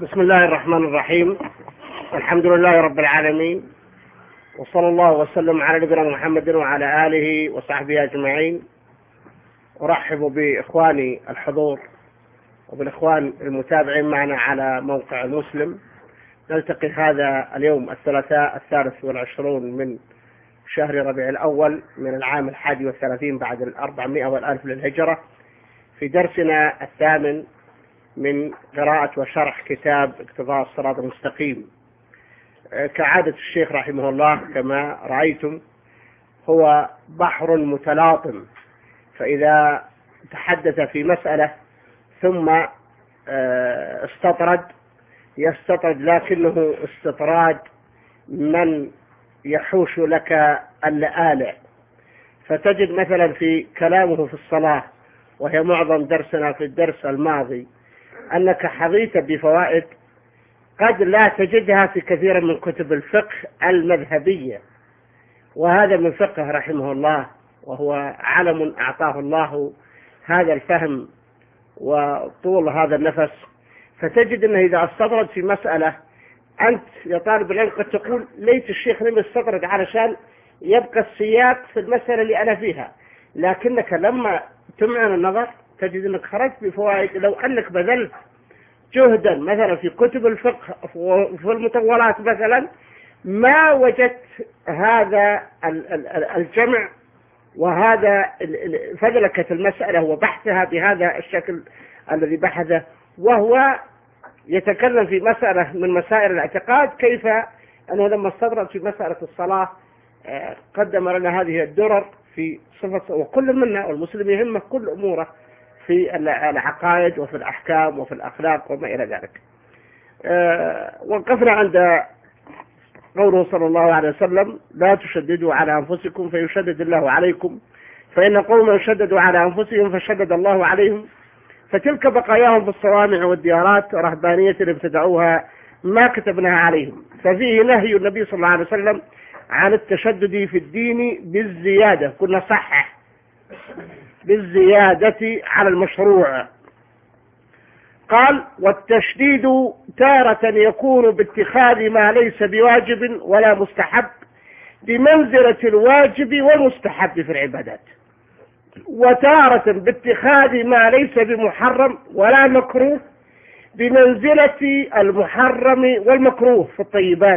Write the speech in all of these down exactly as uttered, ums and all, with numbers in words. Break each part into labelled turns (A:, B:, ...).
A: بسم الله الرحمن الرحيم. الحمد لله رب العالمين، وصلى الله وسلم على نبينا محمد وعلى آله وصحبه أجمعين. أرحب بإخواني الحضور وبالإخوان المتابعين معنا على موقع المسلم. نلتقي هذا اليوم الثلاثاء الثالث والعشرون من شهر ربيع الأول من العام الحادي والثلاثين بعد الأربعمائة والألف للهجرة في درسنا الثامن من قراءة وشرح كتاب اقتضاء الصراط المستقيم. كعادة الشيخ رحمه الله كما رأيتم هو بحر متلاطم، فإذا تحدث في مسألة ثم استطرد يستطرد لكنه استطراد من يحوش لك اللآلئ. فتجد مثلا في كلامه في الصلاة، وهي معظم درسنا في الدرس الماضي، أنك حظيت بفوائد قد لا تجدها في كثير من كتب الفقه المذهبية، وهذا من فقه رحمه الله، وهو علم أعطاه الله هذا الفهم وطول هذا النفس. فتجد أنه إذا استطرد في مسألة أنت يا طالب العلم قد تقول ليت الشيخ لم يستطرد علشان يبقى السياق في المسألة اللي أنا فيها، لكنك لما تمعن النظر تجد أنك خرجت بفوائد. لو أنك بذلت جهدا مثلا في كتب الفقه وفي المطولات مثلا ما وجدت هذا الجمع وهذا فذلكة المسألة وبحثها بهذا الشكل الذي بحثه، وهو يتكلم في مسألة من مسائل الاعتقاد، كيف أنه لما استطرد في مسألة الصلاة قدم لنا هذه الدرر في صفة، وكل منا والمسلم يهمه كل أموره في العقائد وفي الأحكام وفي الأخلاق وما إلى ذلك. وقفنا عند قوله صلى الله عليه وسلم: لا تشددوا على أنفسكم فيشدد الله عليكم، فإن قوما شددوا على أنفسهم فشدد الله عليهم، فتلك بقاياهم في الصوامع والديارات رهبانية ابتدعوها ما كتبناها عليهم. ففيه نهي النبي صلى الله عليه وسلم عن التشدد في الدين بالزيادة، كنا صحح بالزيادة على المشروع. قال: والتشديد تارة يكون باتخاذ ما ليس بواجب ولا مستحب بمنزلة الواجب والمستحب في العبادات، وتارة باتخاذ ما ليس بمحرم ولا مكروه بمنزلة المحرم والمكروه في الطيبات.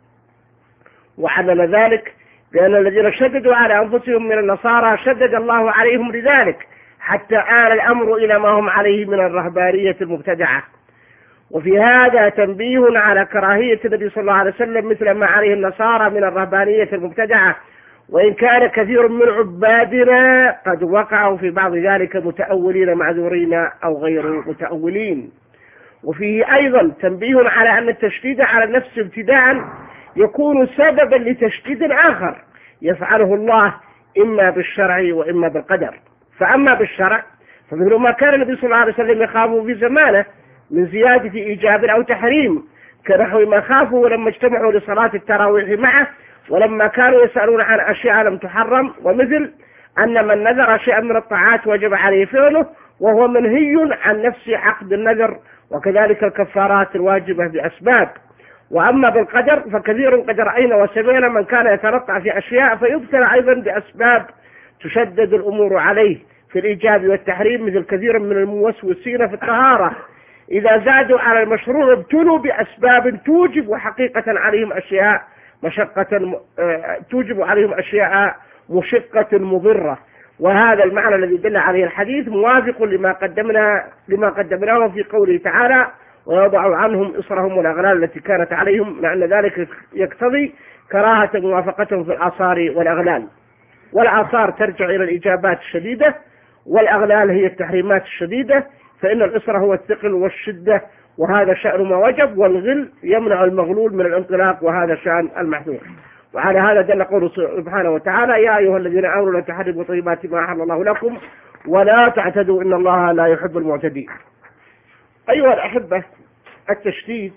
A: وعلل ذلك بأن الذين شددوا على أنفسهم من النصارى شدد الله عليهم لذلك حتى آل الأمر إلى ما هم عليه من الرهبانية المبتدعة. وفي هذا تنبيه على كراهية النبي صلى الله عليه وسلم مثل ما عليه النصارى من الرهبانية المبتدعة، وإن كان كثير من عبادنا قد وقعوا في بعض ذلك متأولين معذورين أو غير متأولين. وفيه أيضا تنبيه على أن التشديد على النفس ابتداء يكون سببا لتشديد آخر يفعله الله إما بالشرع وإما بالقدر. فأما بالشرع فمثل ما كان النبي صلى الله عليه وسلم يخافه في زمانه من زيادة إيجاب أو تحريم، كنحو ما خافوا لما اجتمعوا لصلاة التراويح معه ولما كانوا يسألون عن أشياء لم تحرم، ومثل أن من نذر شيئا من الطاعات وجب عليه فعله وهو منهي عن نفس عقد النذر، وكذلك الكفارات الواجبة بأسباب. وأما بالقدر فكثير قد رأينا وسمعنا من كان يترقع في أشياء فيبتلى أيضا بأسباب تشدد الأمور عليه في الإيجاب والتحريم، مثل كثير من الموسوسين في الطهارة إذا زادوا على المشروع ابتلوا بأسباب توجب حقيقة عليهم أشياء مشقة توجب عليهم أشياء مشقة مضرة. وهذا المعنى الذي دل عليه الحديث موافق لما قدمنا لما قدمناه في قوله تعالى: ويضع عنهم إصرهم والأغلال التي كانت عليهم، لأن ذلك يقتضي كراهة موافقتهم في الآثار والأغلال. والآثار ترجع إلى الإجابات الشديدة، والأغلال هي التحريمات الشديدة، فإن الإصر هو الثقل والشدة، وهذا شأن ما وجب، والغل يمنع المغلول من الانطلاق، وهذا شأن المحذور. وعلى هذا دل قوله سبحانه وتعالى: يا أيها الذين آمنوا لا تحرموا طيبات ما أحل الله لكم ولا تعتدوا إن الله لا يحب المعتدين. أيها الأحبة، التشديد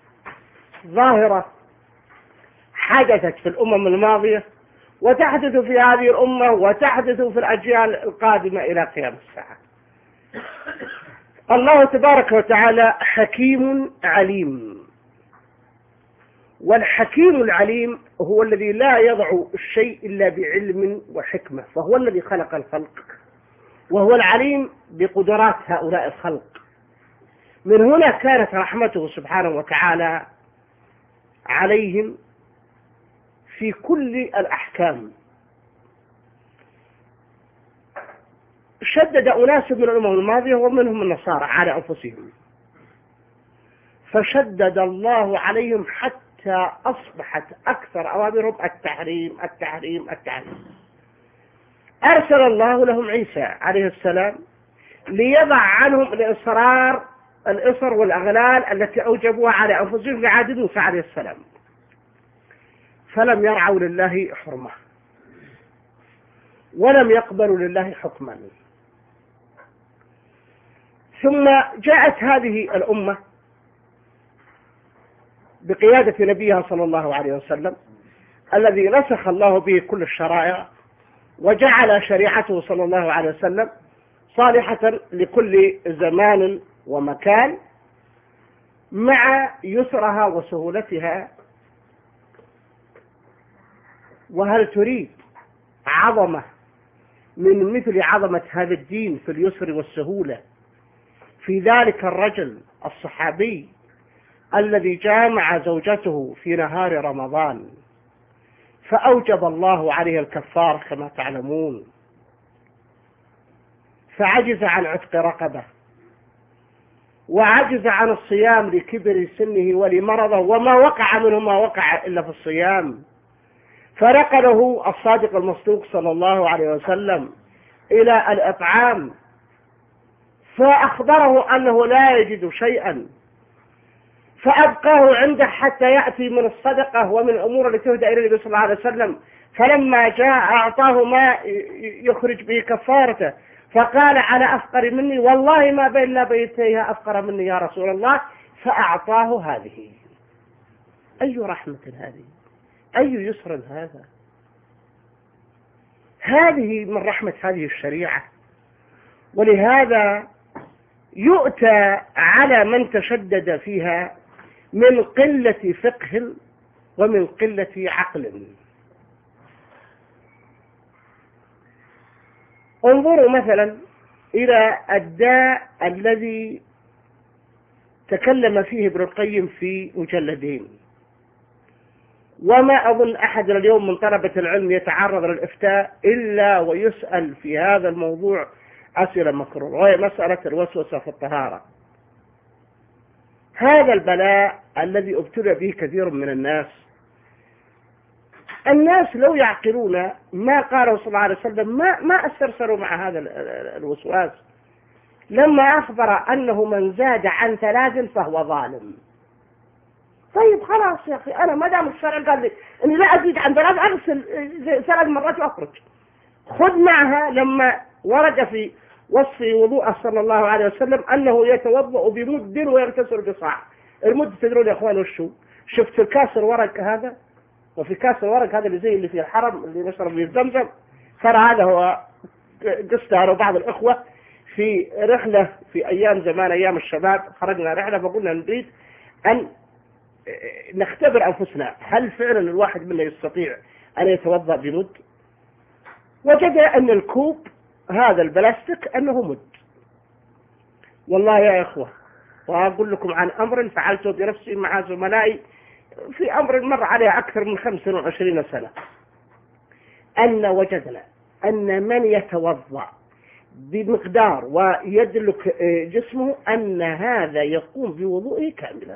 A: ظاهرة حدثت في الأمم الماضية وتحدث في هذه الأمة وتحدث في الأجيال القادمة إلى قيام الساعة. الله تبارك وتعالى حكيم عليم، والحكيم العليم هو الذي لا يضع الشيء إلا بعلم وحكمة، فهو الذي خلق الخلق، وهو العليم بقدرات هؤلاء الخلق. من هنا كانت رحمته سبحانه وتعالى عليهم في كل الأحكام. شدد أناس من الأمم الماضية ومنهم النصارى على أنفسهم، فشدد الله عليهم حتى أصبحت أكثر أوامرهم التحريم التحريم التحريم. أرسل الله لهم عيسى عليه السلام ليضع عنهم الإصرار الإصر والأغلال التي أوجبوها على أنفسهم في عهد موسى عليه السلام، فلم يرعوا لله حرمة ولم يقبلوا لله حكما. ثم جاءت هذه الأمة بقيادة نبيها صلى الله عليه وسلم الذي نسخ الله به كل الشرائع، وجعل شريعته صلى الله عليه وسلم صالحة لكل زمان ومكان مع يسرها وسهولتها. وهل تريد عظمة من مثل عظمة هذا الدين في اليسر والسهولة في ذلك الرجل الصحابي الذي جامع زوجته في نهار رمضان فأوجب الله عليه الكفار كما تعلمون، فعجز عن عتق رقبة، وعجز عن الصيام لكبر سنه ولمرضه، وما وقع منه ما وقع إلا في الصيام، فرقله الصادق المصدوق صلى الله عليه وسلم إلى الإطعام، فأخبره أنه لا يجد شيئا، فأبقاه عنده حتى يأتي من الصدقة ومن الأمور التي تهدى إلى النبي صلى الله عليه وسلم. فلما جاء أعطاه ما يخرج به كفارته، فقال على أفقر مني، والله ما بين لا بيتيها أفقر مني يا رسول الله، فأعطاه هذه. أي رحمة هذه، أي يسر هذا. هذه من رحمة هذه الشريعة. ولهذا يؤتى على من تشدد فيها من قلة فقه ومن قلة عقل. انظروا مثلا إلى الداء الذي تكلم فيه ابن القيم في مجلدين، وما أظن أحد اليوم من طلبة العلم يتعرض للإفتاء إلا ويسأل في هذا الموضوع أسئلة مكررة، وهي مسألة الوسوسة في الطهارة. هذا البلاء الذي ابتلى به كثير من الناس، الناس لو يعقلون ما قاله صلى الله عليه وسلم ما ما استرسلوا مع هذا الوسواس، لما أخبر أنه من زاد عن ثلاث فهو ظالم. طيب خلاص يا أخي، أنا ما دام الشرع قال لي أني لا أزيد عن ثلاث أغسل ثلاث مرات وأخرج. خذ معها لما ورد في وصف وضوء صلى الله عليه وسلم أنه يتوضأ بمد ويغتسل بصاع. المد تدرون يا أخوان وشو؟ شفت الكاس الورق هذا، وفي كاس الورق هذا اللي زي اللي في الحرم اللي نشرب به الزمزم، ترى هذا هو قصة أنا وبعض الأخوة في رحلة في أيام زمان أيام الشباب، خرجنا رحلة فقلنا نريد أن نختبر أنفسنا هل فعلا الواحد منا يستطيع أن يتوضأ بمد. وجد أن الكوب هذا البلاستيك أنه مد. والله يا إخوة، وأقول لكم عن أمر فعلته بنفسي مع زملائي في أمر مر عليه أكثر من خمسة وعشرين سنة، أن وجدنا أن من يتوضأ بمقدار ويدلك جسمه أن هذا يقوم بوضوءه كاملا،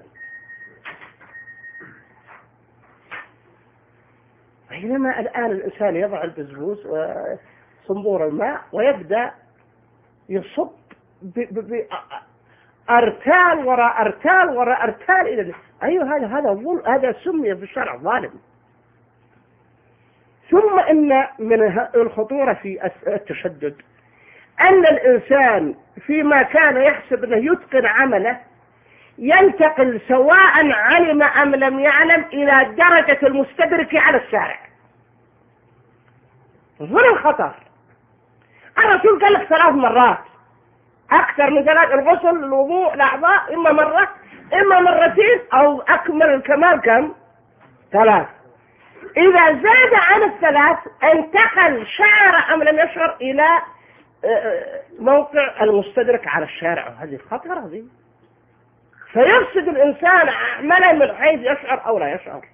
A: بينما الآن الإنسان يضع البزبوز وصنبور الماء ويبدأ يصب أرتال وراء أرتال وراء أرتال إلى أيوه هذا هذا هذا سمي في الشرع ظالم. ثم إن من الخطورة في التشدد أن الإنسان فيما كان يحسب أنه يتقن عمله ينتقل سواء علم أم لم يعلم إلى درجة المستدرك على الشارع. هنا الخطر. الرسول قال لك ثلاث مرات أكثر من ثلاث، الغسل الوضوء الأعضاء إما مرة إما مرتين، أو أكمل الكمال كم؟ ثلاث. إذا زاد عن الثلاث انتقل شعر أم لم يشعر إلى موقع المستدرك على الشارع، هذه خطر هذه، فيفسد الإنسان عملا من حيث يشعر أو لا يشعر.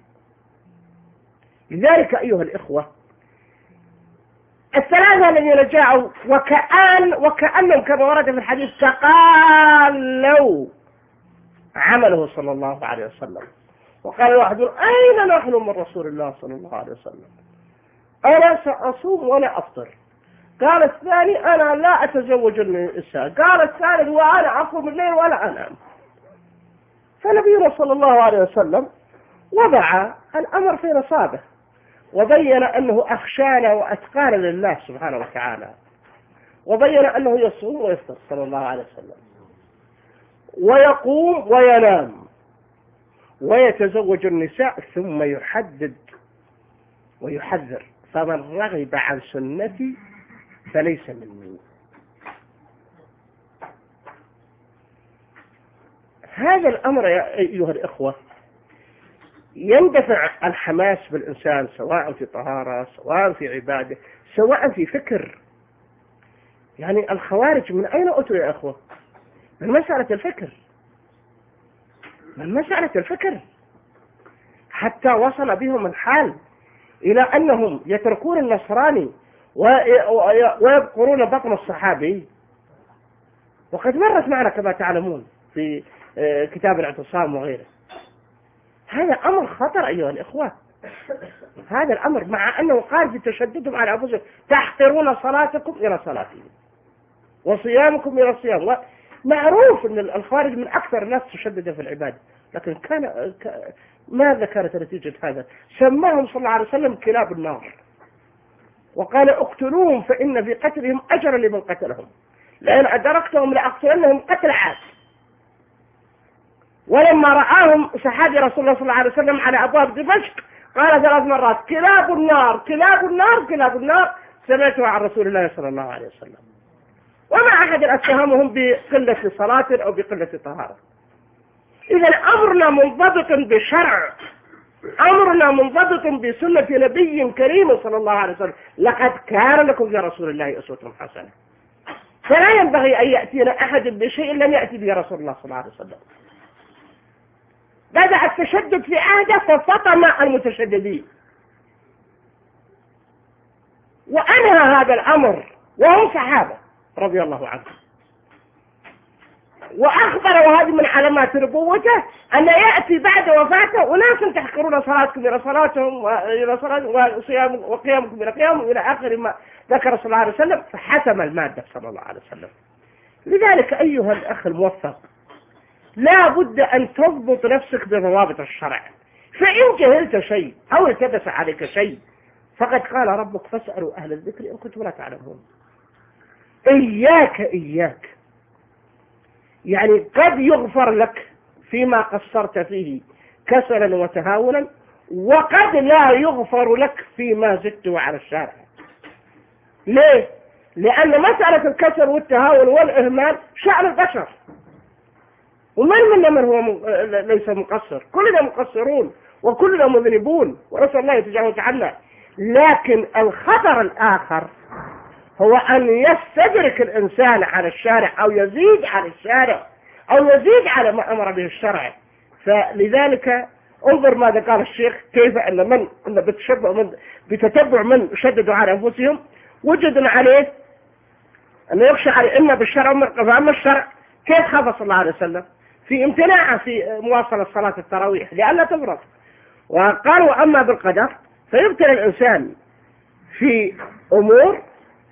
A: لذلك أيها الإخوة، الثلاثة الذين جاءوا وكأن وكأنهم كما ورد في الحديث تقالوا عمله صلى الله عليه وسلم. وقال الواحد: أين نحن من رسول الله صلى الله عليه وسلم؟ أنا سأصوم ولا أفطر. قال الثاني: أنا لا أتزوج النساء. قال الثالث: وأنا أقوم الليل ولا أنام. فنبينا صلى الله عليه وسلم وضع الأمر في نصابه، وبين أنه أخشانا وأتقانا لله سبحانه وتعالى، وبين أنه يصوم ويفطر صلى الله عليه وسلم، ويقوم وينام، ويتزوج النساء، ثم يحدد ويحذر: فمن رغب عن سنتي فليس مني. هذا الأمر يا أيها الإخوة يندفع الحماس بالإنسان، سواء في طهارة، سواء في عبادة، سواء في فكر. يعني الخوارج من أين أتوا يا أخوة؟ من مسألة الفكر، من مسألة الفكر، حتى وصل بهم الحال إلى أنهم يتركون النصراني ويبقرون بطن الصحابي. وقد مرت معنا كما تعلمون في كتاب الاعتصام وغيره. هذا أمر خطر أيها الإخوة، هذا الأمر، مع أنه قال في تشددهم على أنفسهم: تحقرون صلاتكم إلى صلاتهم وصيامكم إلى الصيام. معروف أن الخارج من أكثر الناس تشدد في العبادة، لكن كان ماذا كانت نتيجة هذا؟ سماهم صلى الله عليه وسلم كلاب النار، وقال: اقتلوهم فإن في قتلهم أجرا لمن قتلهم، لأن أدركتهم لأقتلنهم قتل عاد. ولما رآهم صحابي رسول الله صلى الله عليه وسلم على أبواب دمشق قال ثلاث مرات: كلاب النار كلاب النار كلاب النار، سمعتها عن رسول الله صلى الله عليه وسلم. وما أحد أتهمهم بقلة صلاة أو بقلة طهارة. إذا أمرنا منضبط بشرع، أمرنا منضبط بسنة نبي كريم صلى الله عليه وسلم. لقد كان لكم في رسول الله أسوة حسنة، فلا ينبغي أن يأتينا أحد بشيء لم يأتي به رسول الله صلى الله عليه وسلم. بدأ التشدد في عهده ففطم المتشددين، وأنهى هذا الأمر وهم صحابة رضي الله عنهم. وأخبر، وهذه من علامات نبوته، أن يأتي بعد وفاته أناس تحقرون صلاتكم إلى صلاتهم وإلى صلاتهم وصيام وقيامكم إلى قيامهم إلى آخر ما ذكر صلى الله عليه وسلم، فحسم المادة صلى الله عليه وسلم. لذلك أيها الأخ الموفق، لا بد أن تضبط نفسك بضوابط الشرع، فإن جهلت شيء أو التبس عليك شيء فقد قال ربك: فاسألوا أهل الذكر إن كنتم لا تعلمون. إياك إياك يعني قد يغفر لك فيما قصرت فيه كسلا وتهاونا، وقد لا يغفر لك فيما زدت على الشارع. ليه؟ لأن مسألة الكسل والتهاون والإهمال شأن البشر، ومن منا من هو م... ليس مقصر، كلنا مقصرون وكلنا مذنبون، ونسأل الله يتجاوز عنا. لكن الخطر الآخر هو أن يستدرك الإنسان على الشارع أو يزيد على الشارع أو يزيد على ما أمر به الشرع. فلذلك انظر ماذا قال الشيخ: كيف أن من أن بتشبع من بتتبع من شددوا على أنفسهم وجدوا عليه أن يخشى عليه إما بالشرع وأما الشرع كيف خاف صلى الله عليه وسلم في امتناعه في مواصلة صلاة التراويح لئلا تفرط. وقالوا: أما بالقدر فيبتلى الإنسان في أمور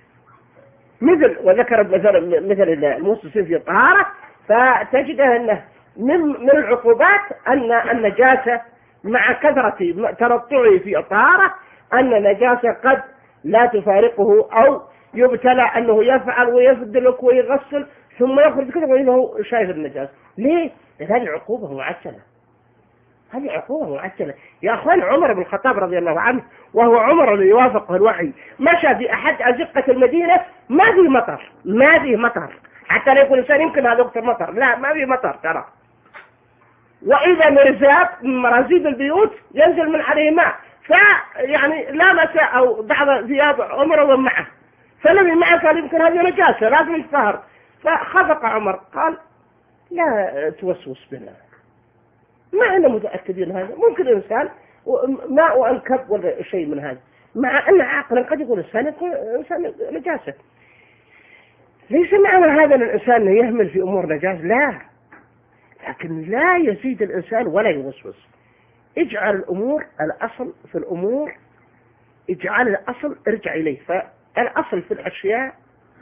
A: مثل، وذكر مثل مثل الموسوسين في الطهارة، فتجده أنه من من العقوبات أن النجاسة مع كثرة ترطعه في الطهارة أن النجاسة قد لا تفارقه، أو يبتلى أنه يفعل ويفدلك ويغسل ثم يخرج كذا وإنه شايف النجاسة. ليه؟ لأن هذه عقوبة معجلة، هذه عقوبة معجلة يا أخوان. عمر بن الخطاب رضي الله عنه، وهو عمر اللي يوافقه الوحي، مشى في أحد أزقة المدينة ما في مطر ما في مطر حتى لا يكون الإنسان يمكن هذا وقت المطر، لا ما في مطر ترى. وإذا مرزاب من مرازيب البيوت ينزل من عليه ماء، فيعني لامس أو بعض ثياب عمر ومعه، فالذي معه قال يمكن هذه نجاسة لازم يتطهر، فخفق عمر قال لا توسوس بنا، ما احنا متأكدين هذا، ممكن الإنسان ماء وأنكب ولا شيء من هذا، مع أن عقلا قد يكون الإنسان يكون إنسان نجاسة. ليس معنى هذا أن الإنسان يهمل في أمور نجاسة، لا، لكن لا يزيد الإنسان ولا يوسوس. اجعل الأمور الأصل في الأمور، اجعل الأصل ارجع إليه. فالأصل في الأشياء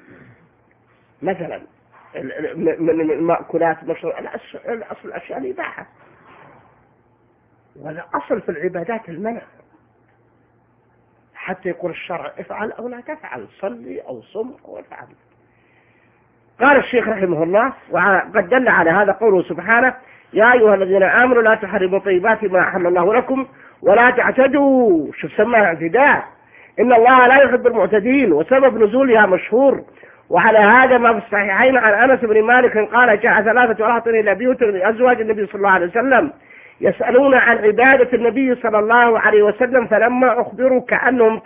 A: مثلا من المأكولات مشروع، الأصل الأشياء الإباحة، والأصل في العبادات المنع، حتى يقول الشرع افعل أو لا تفعل، صلي أو صم أو افعل. قال الشيخ رحمه الله، وقد دل على هذا قوله سبحانه يا أيها الذين آمنوا لا تحرموا طيبات ما أحل الله لكم ولا تعتدوا. شوف سماها اعتداء، إن الله لا يحب المعتدين. وسبب نزولها مشهور، وعلى هذا ما في الصحيحين عن أنس بن مالك قال جاء ثلاثة رهط إلى بيوت أزواج النبي صلى الله عليه وسلم يسألون عن عبادة النبي صلى الله عليه وسلم، فلما أخبروا كأنهم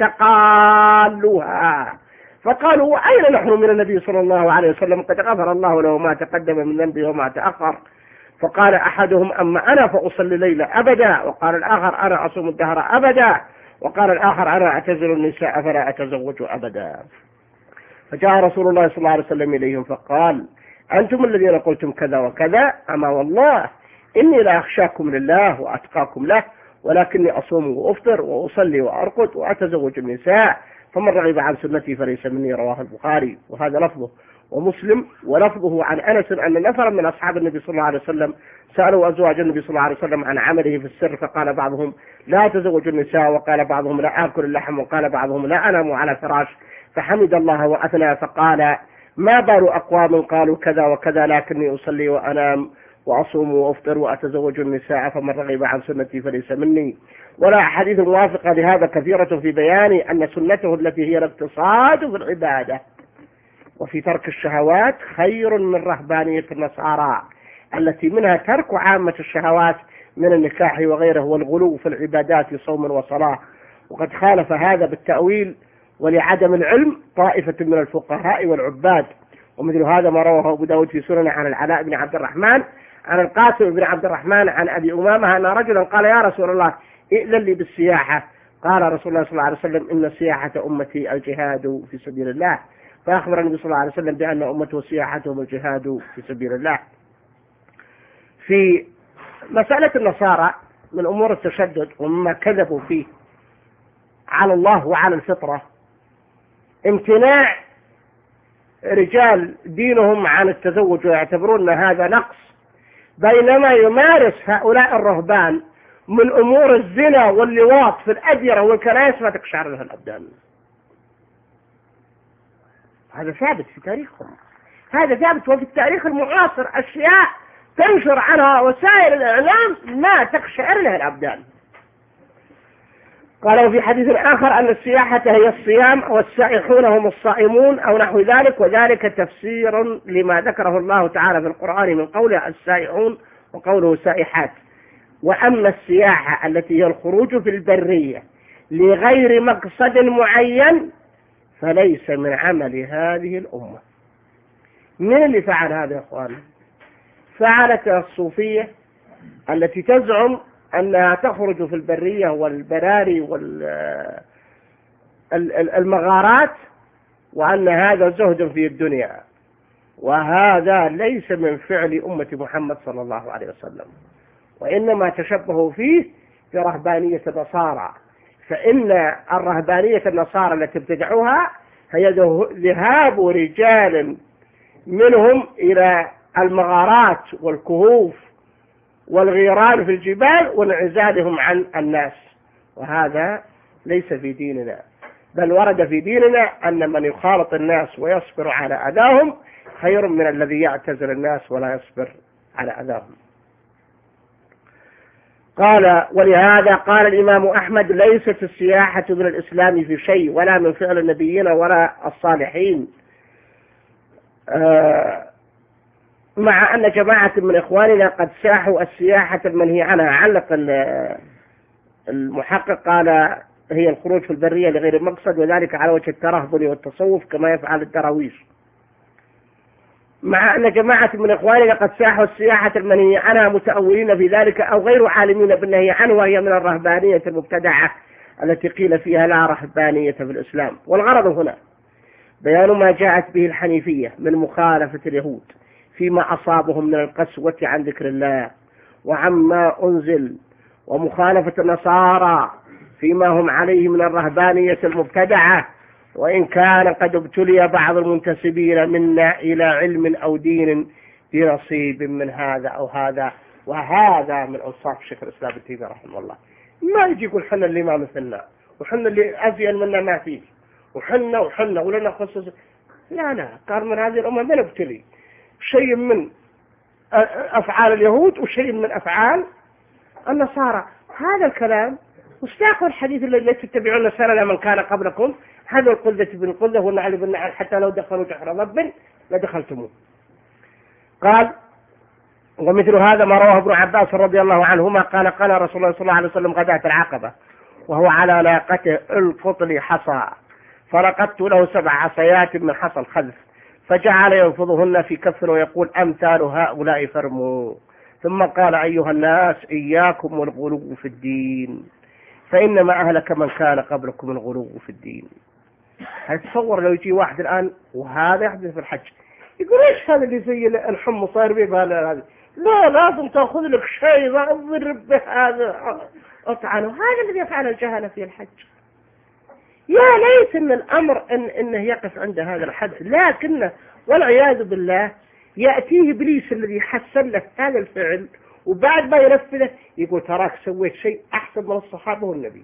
A: تقالوها، فقالوا وأين نحن من النبي صلى الله عليه وسلم قد غفر الله له ما تقدم من ذنبه وما تأخر. فقال أحدهم أما أنا فأصلي الليل أبدا، وقال الآخر أنا أصوم الدهر أبدا، وقال الآخر أنا أعتزل النساء فلا أتزوج أبدا. فجاء رسول الله صلى الله عليه وسلم إليهم فقال أنتم الذين قلتم كذا وكذا، أما والله إني لا أخشاكم لله وأتقاكم له، ولكني أصوم وأفطر وأصلي وأرقد وأتزوج النساء، فمن رغب عن سنتي فليس مني. رواه البخاري، وهذا لفظه، ومسلم ولفظه عن أنس أن نفرا من أصحاب النبي صلى الله عليه وسلم سألوا أزواج النبي صلى الله عليه وسلم عن عمله في السر، فقال بعضهم لا تزوج النساء، وقال بعضهم لا آكل اللحم، وقال بعضهم لا أنام على فراش، فحمد الله وأثنى فقال ما بال أقوام قالوا كذا وكذا لكني أصلي وأنام وأصوم وأفطر وأتزوج النساء، فمن رغب عن سنتي فليس مني. ولا أحاديث موافقة لهذا كثيرة في بيان أن سنته التي هي الاقتصاد في العبادة وفي ترك الشهوات خير من رهبانية النصارى التي منها ترك عامة الشهوات من النكاح وغيره والغلو في العبادات صوم وصلاة. وقد خالف هذا بالتأويل ولعدم العلم طائفة من الفقهاء والعباد. ومثل هذا ما رواه أبو داود في سنن عن العلاء بن عبد الرحمن عن القاسم بن عبد الرحمن عن أبي أمامة أن رجلا قال يا رسول الله ائذن لي بالسياحة، قال رسول الله صلى الله عليه وسلم إن سياحة أمتي الجهاد في سبيل الله، فأخبر النبي صلى الله عليه وسلم بأن أمته سياحتهم الجهاد في سبيل الله. في مسألة النصارى من أمور التشدد ومما كذبوا فيه على الله وعلى الفطرة امتناع رجال دينهم عن التزوج ويعتبرون أن هذا نقص، بينما يمارس هؤلاء الرهبان من أمور الزنا واللواط في الأديرة والكنائس ما تقشعر لها الأبدان. هذا ثابت في تاريخهم، هذا ثابت. وفي التاريخ المعاصر أشياء تنشر عنها وسائل الإعلام ما تقشعر لها الأبدان. قالوا في حديث آخر أن السياحة هي الصيام والسائحون هم الصائمون أو نحو ذلك، وذلك تفسير لما ذكره الله تعالى في القرآن من قوله السائحون وقوله سائحات. وأما السياحة التي هي الخروج في البرية لغير مقصد معين فليس من عمل هذه الأمة. من اللي فعل هذا يا أخوان؟ فعلت الصوفية التي تزعم أنها تخرج في البرية والبراري والمغارات وأن هذا زهد في الدنيا، وهذا ليس من فعل أمة محمد صلى الله عليه وسلم، وإنما تشبهوا فيه في رهبانية النصارى. فإن الرهبانية النصارى التي ابتدعوها هي ذهاب رجال منهم إلى المغارات والكهوف والغيران في الجبال وانعزالهم عن الناس، وهذا ليس في ديننا، بل ورد في ديننا أن من يخالط الناس ويصبر على أذاهم خير من الذي يعتزل الناس ولا يصبر على أذاهم. قال ولهذا قال الإمام أحمد ليست السياحة من الإسلام في شيء ولا من فعل النبيين ولا الصالحين. آه مع أن جماعة من إخواننا قد ساحوا السياحة المنهي عنها. علق المحقق قال هي الخروج في البرية لغير مقصد، وذلك على وجه الترهبن والتصوف كما يفعل الدراويش. مع أن جماعة من إخواننا قد ساحوا السياحة المنهي عنها متأولين في ذلك أو غير عالمين بالنهي عنه، وهي من الرهبانية المبتدعة التي قيل فيها لا رهبانية في الإسلام. والغرض هنا بيان ما جاءت به الحنيفية من مخالفة اليهود فيما أصابهم من القسوة عن ذكر الله وعما أنزل، ومخالفة النصارى فيما هم عليه من الرهبانية المبتدعة، وإن كان قد ابتلي بعض المنتسبين منا إلى علم أو دين بنصيب من هذا أو هذا. وهذا من أوصاف شيخ الإسلام ابن تيمية رحمه الله. ما يجي يقول حنا اللي ما مثلنا وحنا اللي أزين منا ما فيه وحنا وحنا ولنا خصوص. لا لا، قال من هذه الأمة من ابتلي شيء من أفعال اليهود وشيء من أفعال النصارى. هذا الكلام مستاق الحديث الذي تتبعون سنن من كان قبلكم، هذا القلة بالقلة والنعل بالنعل حتى لو دخلوا جحر ضب لدخلتموه. قال ومثل هذا ما رواه ابن عباس رضي الله عنهما قال قال رسول الله صلى الله عليه وسلم غداة العقبة وهو على ناقته القط لي حصى، فرقدت له سبع عصيات من حصى الخلف، فجعل ينفضهن في كف ويقول أمثال هؤلاء فرموا. ثم قال أيها الناس إياكم والغلو في الدين، فإنما أهلك من كان قبلكم الغلو في الدين. هتصور لو يجي واحد الآن وهذا يحدث في الحج يقول إيش هذا اللي زي الحم صاير بيه هذا؟ لا، لازم تأخذ لك شيء واضرب به هذا أطعنه. هذا الذي يفعل الجهل في الحج. يا ليت ان الامر إن انه يقف عند هذا الحد، لكنه والعياذ بالله يأتيه إبليس الذي حسن له هذا الفعل وبعد ما ينفذه يقول تراك سويت شيء أحسن من الصحابة والنبي.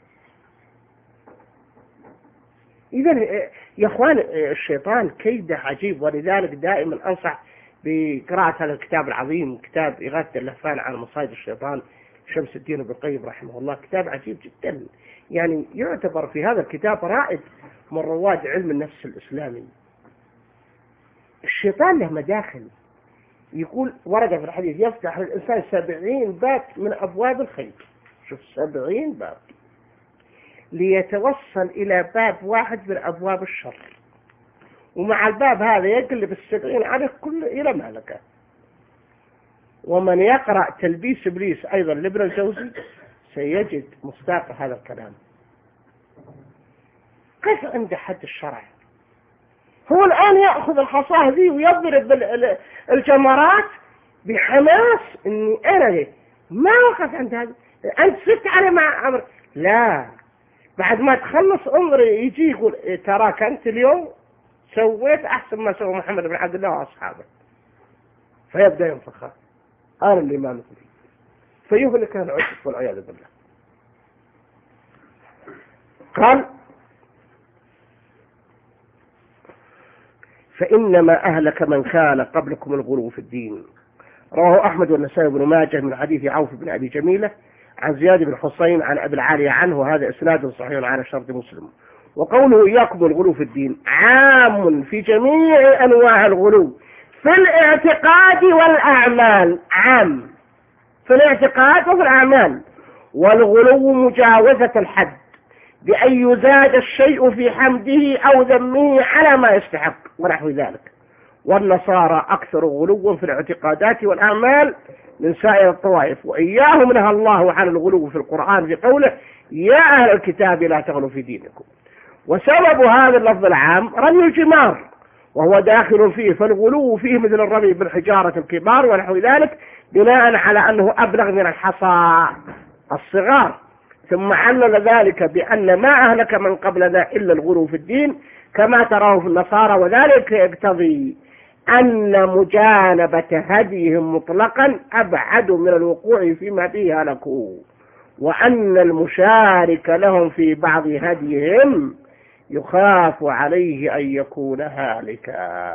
A: إذن يا أخوان الشيطان كيده عجيب، ولذلك دائما أنصح بقراءة هذا الكتاب العظيم، كتاب إغاثة اللهفان عن مصائد الشيطان شمس الدين ابن القيم رحمه الله. كتاب عجيب جدا، يعني يعتبر في هذا الكتاب رائد من رواد علم النفس الإسلامي. الشيطان له مداخل، يقول ورد في الحديث يفتح للإنسان سبعين باب من أبواب الخير. شوف سبعين باب ليتوصل إلى باب واحد من أبواب الشر، ومع الباب هذا يقلب السبعين عليه كل إلى مهلكه. ومن يقرأ تلبيس إبليس أيضا لابن الجوزي سيجد مصداق هذا الكلام. كيف عند حد الشرع؟ هو الآن يأخذ الحصاه ذي ويضرب الجمرات بحماس إني أنا ما وقف عند هذا، أنت سبت على مع أمر. لا، بعد ما تخلص أمري يجي يقول تراك أنت اليوم سويت أحسن ما سوى محمد بن عبد الله وأصحابه، فيبدأ ينفخها أنا اللي ما مثلي، فيهلك العجب والعياذ بالله. قال فإنما أهلك من كان قبلكم الغلو في الدين. رواه أحمد والنسائي بن ماجه من حديث عوف بن أبي جميلة عن زياد بن حسين عن أبي العالية عنه، هذا إسناد صحيح على شرط مسلم. وقوله إياكم الغلو في الدين عام في جميع أنواع الغلو في الاعتقاد والأعمال، عام في الاعتقاد وفي الأعمال. والغلو مجاوزة الحد بأن يزاد الشيء في حمده أو ذمه على ما يستحق ونحو ذلك. والنصارى أكثر غلو في الاعتقادات والأعمال من سائر الطوائف، وإياهم نهى الله عن الغلو في القرآن في قوله يا أهل الكتاب لا تغلوا في دينكم. وسبب هذا اللفظ العام رمي الجمار وهو داخل فيه، فالغلو فيه مثل الرمي بالحجارة الكبار ونحو ذلك بناء على أنه أبلغ من الحصى الصغار. ثم علل ذلك بأن ما أهلك من قبلنا إلا الغلو في الدين كما تراه في النصارى، وذلك يقتضي أن مجانبة هديهم مطلقا أبعد من الوقوع فيما فيه هلكوا، وأن المشارك لهم في بعض هديهم يخاف عليه أن يكون هالكا.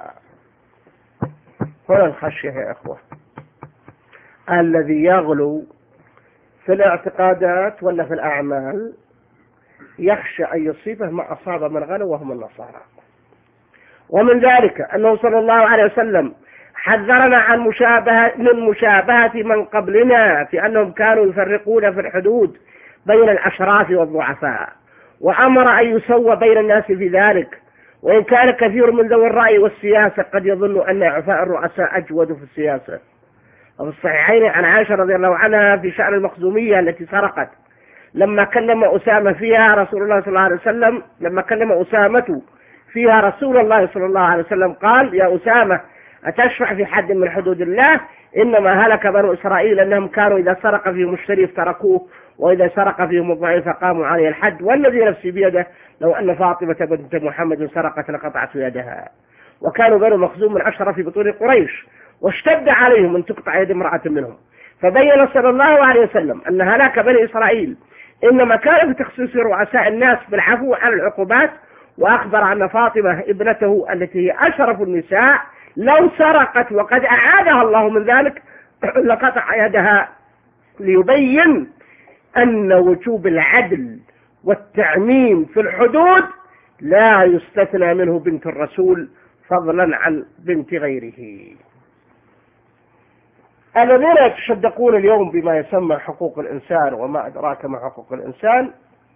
A: هنا الخشية يا إخوة، الذي يغلو في الاعتقادات ولا في الأعمال يخشى أن يصيبه ما أصاب من غلو وهم النصارى. ومن ذلك أنه صلى الله عليه وسلم حذرنا عن مشابهة من مشابهة من قبلنا في أنهم كانوا يفرقون في الحدود بين الأشراف والضعفاء، وأمر أن يسوى بين الناس في ذلك، وإن كان كثير من ذوي الرأي والسياسة قد يظن أن إعفاء الرؤساء أجود في السياسة. وفي الصحيحين عن عائشة رضي الله عنها في شأن المخزومية التي سرقت، لما كلم أسامة فيها رسول الله صلى الله عليه وسلم لما كلم أسامة فيها رسول الله صلى الله عليه وسلم قال: يا أسامة أتشفع في حد من حدود الله؟ إنما هلك بنو إسرائيل أنهم كانوا إذا سرق فيهم الشريف تركوه، وإذا سرق فيهم الضعيف قاموا عليه الحد، والذي نفسي بيده لو أن فاطمة بنت محمد سرقت لقطعت يدها. وكانوا بنو مخزوم من أشرف في بطون قريش، واشتد عليهم أن تقطع يد امرأة منهم، فبين صلى الله عليه وسلم أن هلاك بني إسرائيل إنما كان في تخصيص رؤساء الناس بالعفو عن العقوبات، وأخبر أن فاطمة ابنته التي هي أشرف النساء لو سرقت وقد أعادها الله من ذلك لقطع يدها، ليبين أن وجوب العدل والتعميم في الحدود لا يستثنى منه بنت الرسول فضلا عن بنت غيره. الذين يتشدقون اليوم بما يسمى حقوق الإنسان وما أدراك ما حقوق الإنسان،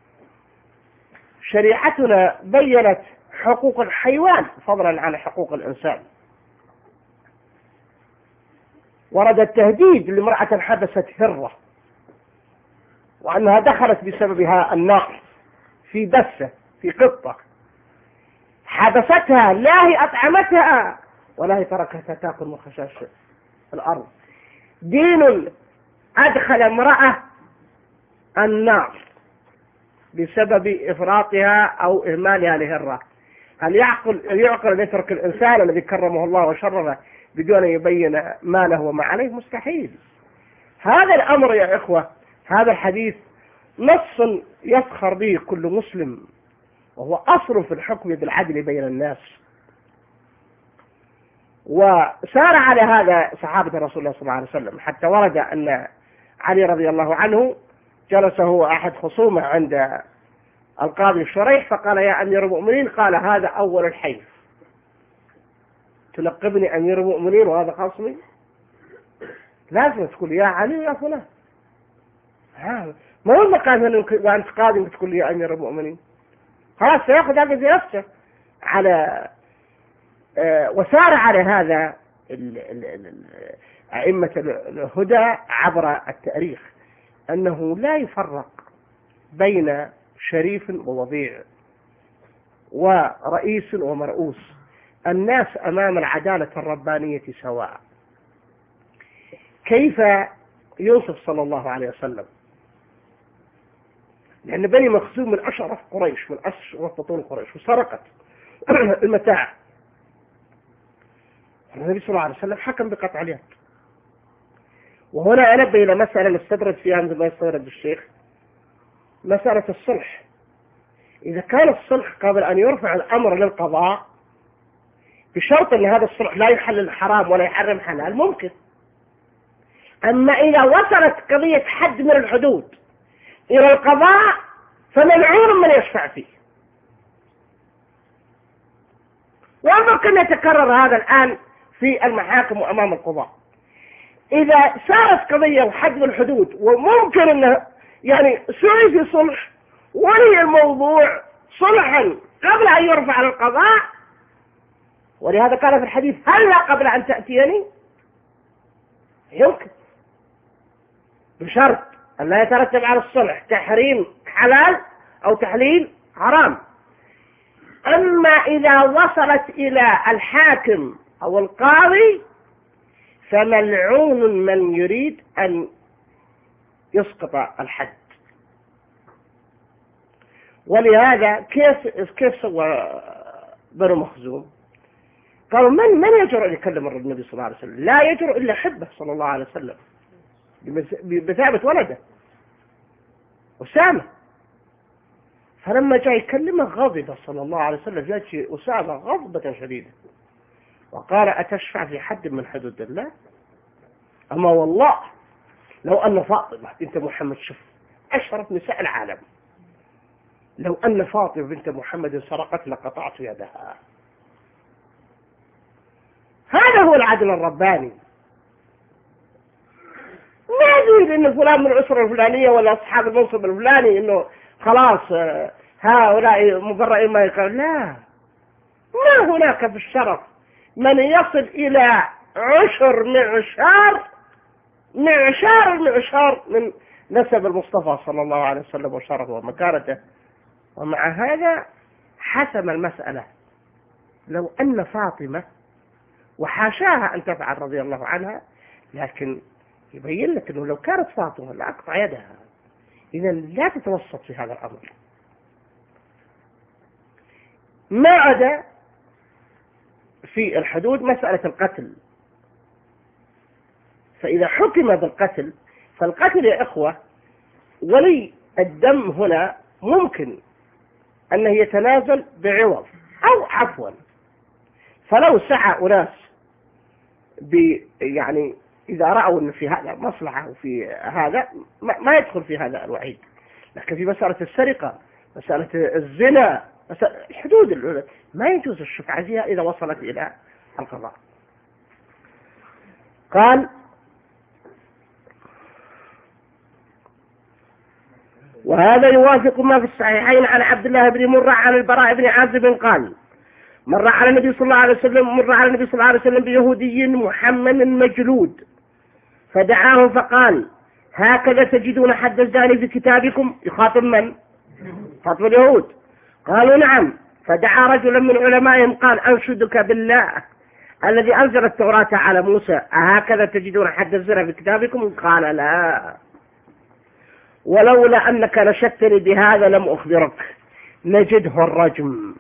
A: شريعتنا بيّنت حقوق الحيوان فضلا عن حقوق الإنسان. ورد التهديد لامرأة حبست هرة وأنها دخلت بسببها النار في دسة في قطة، حبستها لا هي أطعمتها ولا هي تركتها تأكل من خشاش الأرض. دين أدخل امرأة النار بسبب إفراطها أو إهمالها لهرة. هل يعقل يعقل أن يترك الإنسان الذي كرمه الله وشرفه بدون أن يبين ما له وما عليه؟ مستحيل. هذا الأمر يا إخوة، هذا الحديث نص يفخر به كل مسلم، وهو أصل في الحكم بالعدل بين الناس. وسار على هذا صحابة رسول الله صلى الله عليه وسلم، حتى ورد أن علي رضي الله عنه جلس هو أحد خصومه عند القاضي الشريح فقال: يا أمير المؤمنين، قال: هذا أول الحيف، تلقبني أمير المؤمنين وهذا خصمي؟ لازم تقول يا علي يا فلان، ما هو المقام وأنت قاضي تقول لي يا أمير المؤمنين، خلاص سيأخذ هذا في نفسه على آه وسار على هذا ال ال ال أئمة الهدى عبر التاريخ، أنه لا يفرق بين شريف ووضيع ورئيس ومرؤوس، الناس أمام العدالة الربانية سواء. كيف يوصف صلى الله عليه وسلم؟ لأن بني مخزوم من أشرف قريش، من أشرف بطون قريش، وسرقت المتاع. النبي صلى الله عليه وسلم حكم بقطع اليد. وهنا أنبه إلى مسألة نستدرج فيها مثل ما يستدرج الشيخ، مسألة الصلح. إذا كان الصلح قبل أن يرفع الأمر للقضاء بشرط أن هذا الصلح لا يحلل الحرام ولا يحرم حلال، ممكن. أما إذا وصلت قضية حد من الحدود إلى القضاء فملعون من يشفع فيه. وممكن يتكرر هذا الآن في المحاكم وأمام القضاء. إذا صارت قضية وحد من الحدود وممكن أنه يعني سوي في صلح ولي الموضوع صلحا قبل أن يرفع للقضاء، ولهذا قال في الحديث: هلا قبل أن تأتيني، يمكن، بشرط أن لا يترتب على الصلح تحريم حلال أو تحليل حرام. أما إذا وصلت إلى الحاكم أو القاضي فملعون من يريد أن يسقط الحد. ولهذا كيف كيف سوى بنو مخزوم؟ قالوا: من من يجرؤ أن يكلم النبي صلى الله عليه وسلم؟ لا يجرؤ إلا حبه صلى الله عليه وسلم بثابت ولده أسامة. فلما جاء يكلمه غضب صلى الله عليه وسلم، جاء أسامة غضبة شديدة وقال: أتشفع في حد من حدود الله؟ أما والله لو أن فاطمة بنت محمد، شوف أشرف نساء العالم، لو أن فاطمة بنت محمد سرقت لقطعت يدها. هذا هو العدل الرباني. ما يقول إن فلان من الأسرة الفلانية ولا أصحاب المنصب الفلاني إنه خلاص هؤلاء مبرئين ما يقال. لا، ما هناك في الشرف من يصل إلى عشر معشار معشار المعشار من نسب المصطفى صلى الله عليه وسلم وشرفه ومكانته. ومع هذا حسم المسألة. لو أن فاطمة، وحاشاها أن تفعل رضي الله عنها، لكن يبين لك أنه لو كانت فاطمة لأقطع يدها. إذا لا تتوسط في هذا الأمر. ما عدا في الحدود مسألة القتل، فإذا حكم بالقتل فالقتل يا إخوة ولي الدم هنا ممكن أنه يتنازل بعوض أو عفوا. فلو سعى أناس يعني إذا رأوا أن في هذا مصلحة وفي هذا ما يدخل في هذا الوعيد. لكن في مسألة السرقة، مسألة الزنا، الحدود ما يجوز الشفعة فيها إذا وصلت إلى القضاء. قال: وهذا يوافق ما في الصحيحين عن عبد الله بن مرة عن البراء بن عازب قال: مر على النبي صلى الله عليه وسلم مر على النبي صلى الله عليه وسلم بيهودي محمل مجلود، فدعاه فقال: هكذا تجدون حد الزاني في كتابكم؟ يخاطب من؟ يخاطب اليهود. قالوا: نعم. فدعا رجلا من علمائهم قال: أنشدك بالله الذي أنزل التوراة على موسى، أهكذا تجدون حد الزنا في كتابكم؟ قال: لا، ولولا أنك نشدتني بهذا لم أخبرك. نجده الرجم،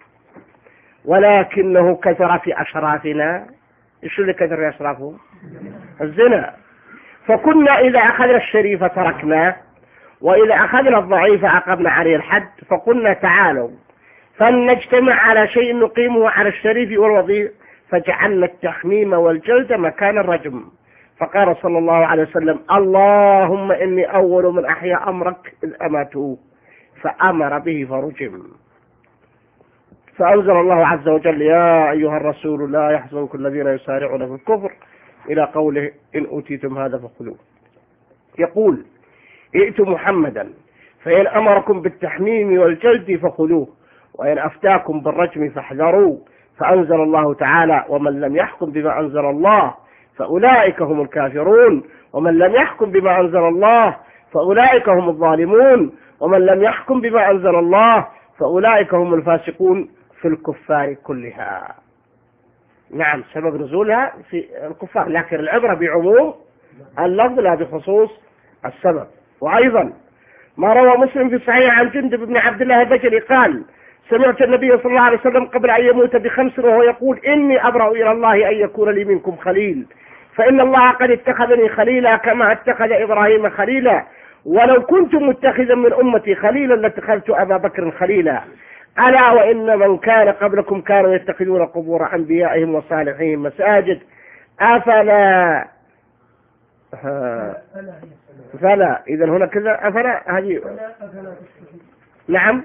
A: ولكنه كثر في أشرافنا. إيش اللي كثر في أشرافه؟ الزنا. فكنا إذا أخذنا الشريف تركناه، وإذا أخذنا الضعيف عقبنا عليه الحد. فقلنا: تعالوا فلنجتمع على شيء نقيمه على الشريف والوضيع، فجعلنا التحميم والجلد مكان الرجم. فقال صلى الله عليه وسلم: اللهم إني أول من أحيا أمرك إذ أماتوه، فأمر به فرجم. فأنزل الله عز وجل: يا أيها الرسول لا يحزنك الذين يسارعون في الكفر، إلى قوله: إن أوتيتم هذا فخذوه. يقول: ائتوا محمدا فإن أمركم بالتحميم والجلد فخذوه، وإن أفتاكم بالرجم فاحذروا. فأنزل الله تعالى: ومن لم يحكم بما أنزل الله فأولئك هم الكافرون، ومن لم يحكم بما أنزل الله فأولئك هم الظالمون، ومن لم يحكم بما أنزل الله فأولئك هم الفاسقون في الكفار كلها. نعم، سبب نزولها في الكفار، لكن العبرة بعموم اللفظ لا بخصوص السبب. وأيضا ما روى مسلم في صحيح عن جندب بن عبد الله البجلي قال: سمعت النبي صلى الله عليه وسلم قبل أن يموت بخمس وهو يقول: إني أبرأ إلى الله أن يكون لي منكم خليل، فإن الله قد اتخذني خليلا كما اتخذ إبراهيم خليلا، ولو كنت متخذا من أمتي خليلا لاتخذت أبا بكر خليلا. ألا وإن من كان قبلكم كانوا يتخذون قبور أنبيائهم وصالحين مساجد، أفلا فلا. إذا هنا كذا أفلا هذه. نعم،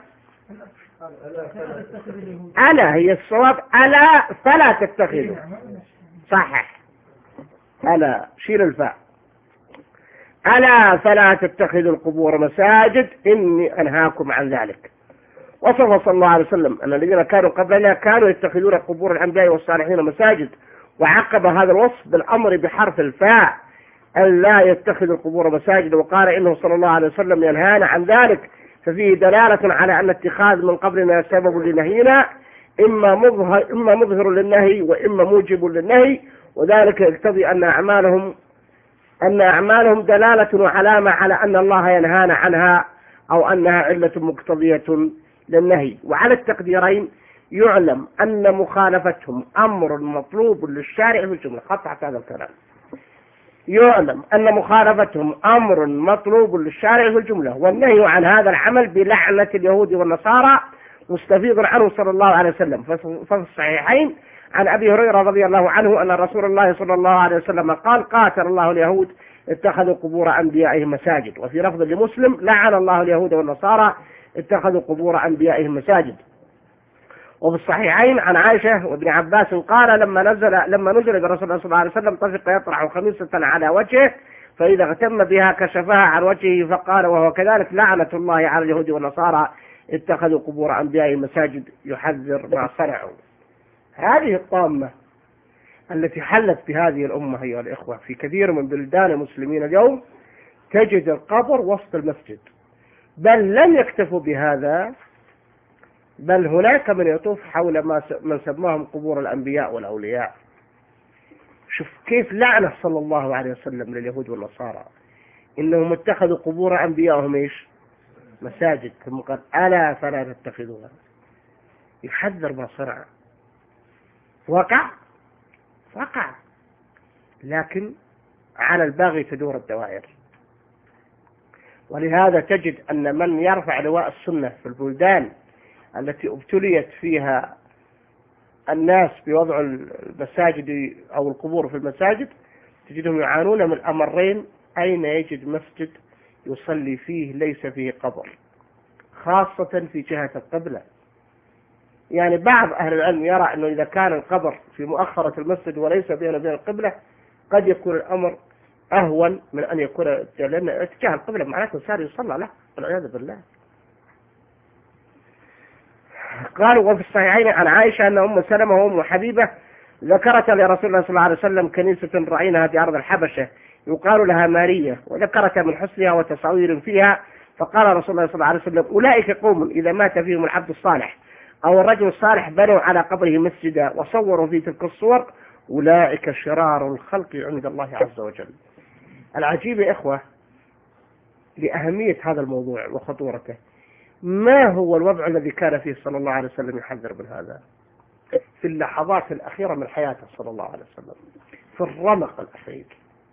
A: ألا هي الصواب، ألا فلا تتخذوا. صحح، ألا شيل الفاء. ألا فلا تتخذوا القبور مساجد إني أنهاكم عن ذلك. وصف صلى الله عليه وسلم أن الذين كانوا قبلنا كانوا يتخذون قبور الأنبياء والصالحين مساجد، وعقب هذا الوصف بالأمر بحرف الفاء أن لا يتخذوا القبور مساجد، وقال إنه صلى الله عليه وسلم ينهانا عن ذلك. ففيه دلالة على أن اتخاذ من قبلنا سبب لنهينا، إما مظهر, إما مظهر للنهي وإما موجب للنهي، وذلك يقتضي أن أعمالهم أن أعمالهم دلالة وعلامة على أن الله ينهانا عنها، أو أنها علة مقتضية للنهي. وعلى التقديرين يعلم أن مخالفتهم أمر مطلوب للشارع في الجملة. قطعت هذا الكلام. يعلم أن مخالفتهم أمر مطلوب للشارع في الجملة، والنهي عن هذا العمل بلعنة اليهود والنصارى مستفيض عنه صلى الله عليه وسلم. ففي الصحيحين عن أبي هريرة رضي الله عنه أن رسول الله صلى الله عليه وسلم قال: قاتل الله اليهود اتخذوا قبور أنبيائهم مساجد. وفي لفظ لمسلم: لعن الله اليهود والنصارى اتخذوا قبور أنبيائهم مساجد. وفي الصحيحين عن عائشة وابن عباس قال لما نزل لما نزل برسول الله صلى الله عليه وسلم طفق يطرح خميصة على وجهه، فإذا اغتم بها كشفها عن وجهه، فقال وهو كذلك لعنة الله على اليهود والنصارى اتخذوا قبور أنبيائهم مساجد يحذر ما صنعوا. هذه الطامة التي حلت بهذه الأمة أيها الإخوة في كثير من بلدان المسلمين اليوم، تجد القبر وسط المسجد، بل لم يكتفوا بهذا، بل هناك من يطوف حول ما من سماهم قبور الأنبياء والأولياء. شوف كيف لعنة صلى الله عليه وسلم لليهود والنصارى، إنهم اتخذوا قبور أنبيائهم إيش؟ مساجد، ثم قال ألا فلا تتخذوها. يحذر ما صنع. وقع وقع لكن على الباغي تدور الدوائر. ولهذا تجد أن من يرفع لواء السنة في البلدان التي ابتليت فيها الناس بوضع المساجد أو القبور في المساجد، تجدهم يعانون من أمرين: أين يجد مسجد يصلي فيه ليس فيه قبر، خاصة في جهة القبلة. يعني بعض أهل العلم يرى أنه إذا كان القبر في مؤخرة المسجد وليس بين وبين القبلة قد يكون الأمر أهون من أن يكون، لأن اتجاه القبلة معناته صار يصلى له والعياذ بالله. قالوا وفي الصحيحين عن عائشة أن أم سلمة وأم حبيبة ذكرت لرسول الله صلى الله عليه وسلم كنيسة رأيناها في أرض الحبشة يقال لها مارية، وذكرت من حسنها وتصاوير فيها، فقال رسول الله صلى الله عليه وسلم: أولئك قوم إذا مات فيهم العبد الصالح أو الرجل الصالح بنوا على قبره مسجدا وصوروا في تلك الصور، أولئك شرار الخلق عند الله عز وجل. العجيب يا إخوة لأهمية هذا الموضوع وخطورته، ما هو الوضع الذي كان فيه صلى الله عليه وسلم يحذر من هذا في اللحظات الأخيرة من حياته صلى الله عليه وسلم، في الرمق الأخير،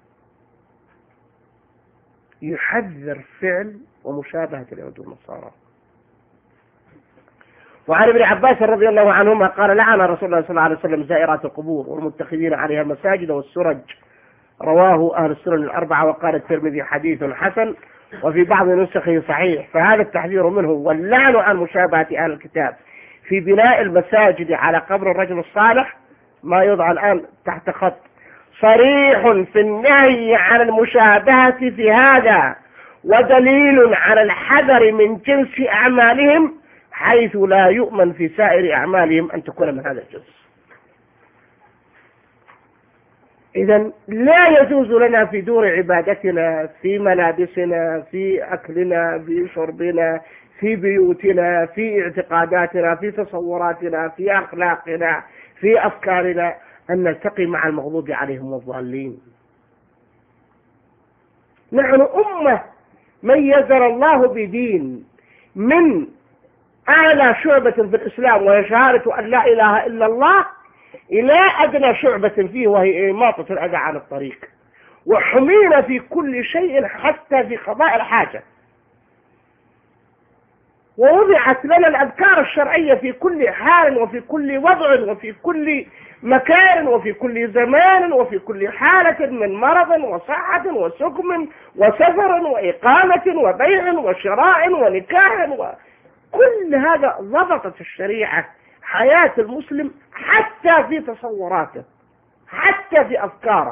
A: يحذر فعل ومشابهة اليهود والنصارى. وعن ابن عباس رضي الله عنهما قال: لعن رسول الله صلى الله عليه وسلم زائرات القبور والمتخذين عليها المساجد والسرج. رواه أهل السنن الأربعة. وقال الترمذي: حديث حسن، وفي بعض نسخه صحيح. فهذا التحذير منه واللعن عن مشابهة أهل الكتاب في بناء المساجد على قبر الرجل الصالح ما يوضع الآن تحت خط صريح في النهي عن المشابهة في هذا، ودليل على الحذر من جنس أعمالهم، حيث لا يؤمن في سائر أعمالهم أن تكون من هذا الجنس. إذن لا يجوز لنا في دور عبادتنا، في ملابسنا، في أكلنا، في شربنا، في بيوتنا، في اعتقاداتنا، في تصوراتنا، في أخلاقنا، في أفكارنا، أن نلتقي مع المغضوب عليهم والضالين. نحن أمة ميزنا الله بدين من أعلى شعبة في الإسلام وهي شهادة أن لا إله إلا الله، إلى أدنى شعبة فيه وهي إماطة الأذى عن الطريق، وحمينا في كل شيء حتى في قضاء الحاجة، ووضعت لنا الأذكار الشرعية في كل حال وفي كل وضع وفي كل مكان وفي كل زمان وفي كل حالة من مرض وصحة وسقم وسفر وإقامة وبيع وشراء ونكاح، وكل هذا ضبطت الشريعة حياة المسلم حتى في تصوراته، حتى في أفكاره.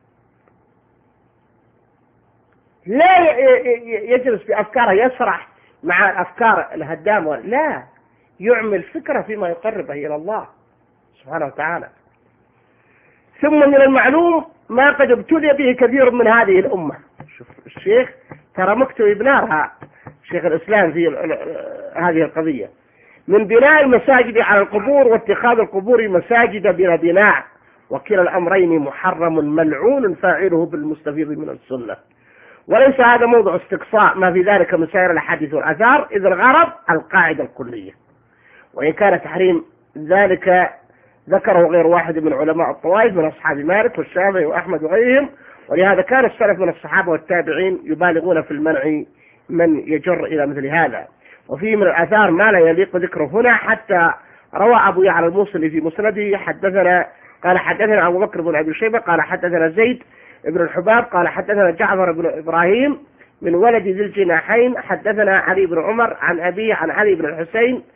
A: لا يجلس بأفكاره يسرح مع الأفكار الهدامة، لا، يعمل فكرة فيما يقربه إلى الله سبحانه وتعالى. ثم من المعلوم ما قد ابتلي به كثير من هذه الأمة. شوف الشيخ ترى مكتوب بنارها شيخ الإسلام في هذه القضية، من بناء المساجد على القبور واتخاذ القبور مساجد بلا بناء، وكلا الأمرين محرم ملعون فاعله بالمستفيض من السنة. وليس هذا موضع استقصاء ما في ذلك من سائر الأحاديث والآثار، إذ الغرض القاعدة الكلية. وإن كان تحريم ذلك ذكره غير واحد من علماء الطوائف من أصحاب مالك والشافعي وأحمد وغيرهم، ولهذا كان السلف من الصحابة والتابعين يبالغون في المنع من يجر إلى مثل هذا. وفيه من الآثار ما لا يليق ذكره هنا، حتى روى أبو يعلى الموصلي في مسنده حدثنا قال حدثنا أبو بكر بن أبي شيبة قال حدثنا زيد ابن الحباب قال حدثنا جعفر بن إبراهيم من ولد ذي الجناحين حدثنا علي بن عمر عن أبيه عن علي بن الحسين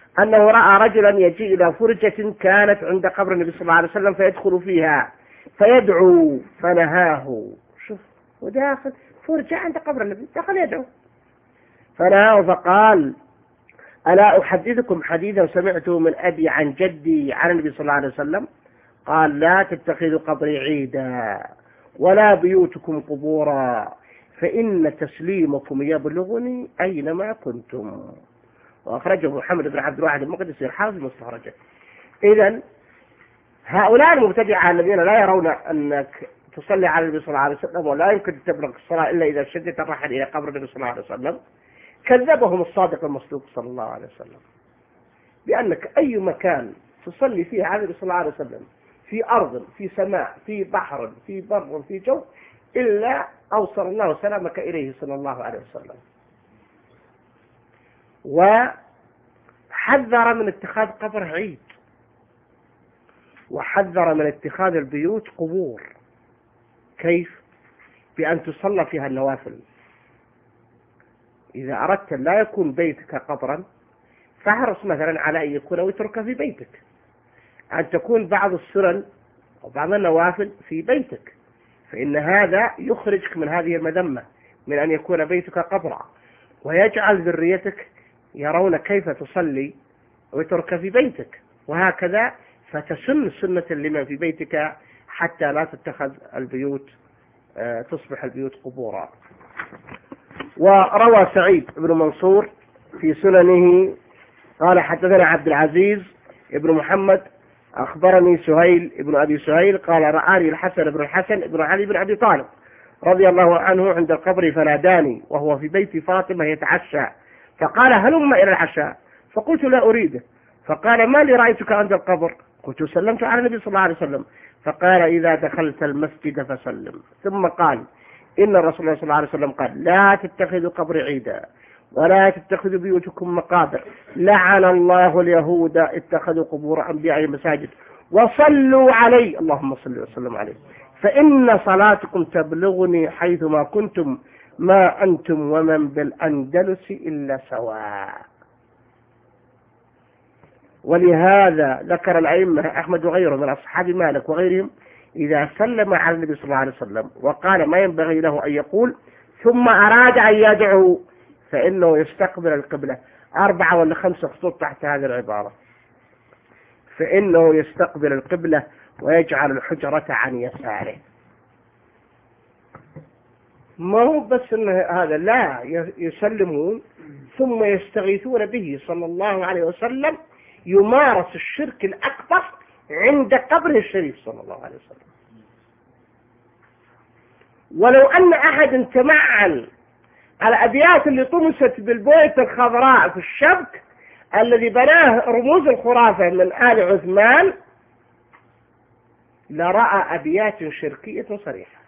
A: أنه رأى رجلا يجيء إلى فرجة كانت عند قبر النبي صلى الله عليه وسلم فيدخل فيها فيدعو فنهاه. شوف، وداخل فرجة عند قبر النبي دخل يدعو فنهاه فقال: ألا أحدثكم حديثا سمعته من أبي عن جدي عن النبي صلى الله عليه وسلم؟ قال: لا تتخذوا قبري عيدا ولا بيوتكم قبورا فإن تسليمكم يبلغني أينما كنتم. وأخرجه محمد بن عبد الواحد المقدسي الحافظ مستخرجه. إذن هؤلاء المبتدعة الذين لا يرون أنك تصلي على النبي صلى الله عليه وسلم ولا يمكن تبلغ الصلاة إلا إذا شدت الرحل إلى قبر النبي صلى الله عليه وسلم، كذبهم الصادق المصدوق صلى الله عليه وسلم، بأنك أي مكان تصلي فيه على النبي صلى الله عليه وسلم، في أرض، في سماء، في بحر، في بر، في جو، إلا أوصل الله سلامك إليه صلى الله عليه وسلم. وحذر من اتخاذ قبر عيد، وحذر من اتخاذ البيوت قبور. كيف؟ بأن تصلى فيها النوافل. إذا أردت أن لا يكون بيتك قبرا فاحرص مثلا على أن يكون وترك في بيتك، أن تكون بعض السنن وبعض النوافل في بيتك، فإن هذا يخرجك من هذه المذمة من أن يكون بيتك قبرا، ويجعل ذريتك يرون كيف تصلي وترك في بيتك، وهكذا فتسن سنة لمن في بيتك حتى لا تتخذ البيوت تصبح البيوت قبورا. وروى سعيد بن منصور في سننه قال: حدثنا عبد العزيز ابن محمد أخبرني سهيل ابن أبي سهيل قال: رآني الحسن بن الحسن ابن علي بن أبي طالب رضي الله عنه عند القبر فناداني وهو في بيت فاطمة يتعشى، فقال: هلم إلى العشاء، فقلت: لا أريده. فقال: ما لي رأيتك عند القبر؟ قلت: سلمت على النبي صلى الله عليه وسلم. فقال: إذا دخلت المسجد فسلم. ثم قال: إن الرسول صلى الله عليه وسلم قال: لا تتخذوا قبر عيدا ولا تتخذوا بيوتكم مقابر، لعن الله اليهود اتخذوا قبور أنبياء مساجد، وصلوا علي، اللهم صل وسلم عليه، فإن صلاتكم تبلغني حيثما كنتم، ما أنتم ومن بالأندلس إلا سواء. ولهذا ذكر الأئمة أحمد وغيره من أصحاب مالك وغيرهم إذا سلم على النبي صلى الله عليه وسلم وقال ما ينبغي له أن يقول ثم أراد أن يدعو فإنه يستقبل القبلة. أربعة ولا خمسة خطوط تحت هذه العبارة: فإنه يستقبل القبلة ويجعل الحجرة عن يساره. ما هو بس إن هذا، لا، يسلمون ثم يستغيثون به صلى الله عليه وسلم، يمارس الشرك الأكبر عند قبره الشريف صلى الله عليه وسلم. ولو أن أحد تمعن على أبيات اللي طمست بالبوية الخضراء في الشبك الذي بناه رموز الخرافة من آل عثمان لرأى أبيات شركية صريحة.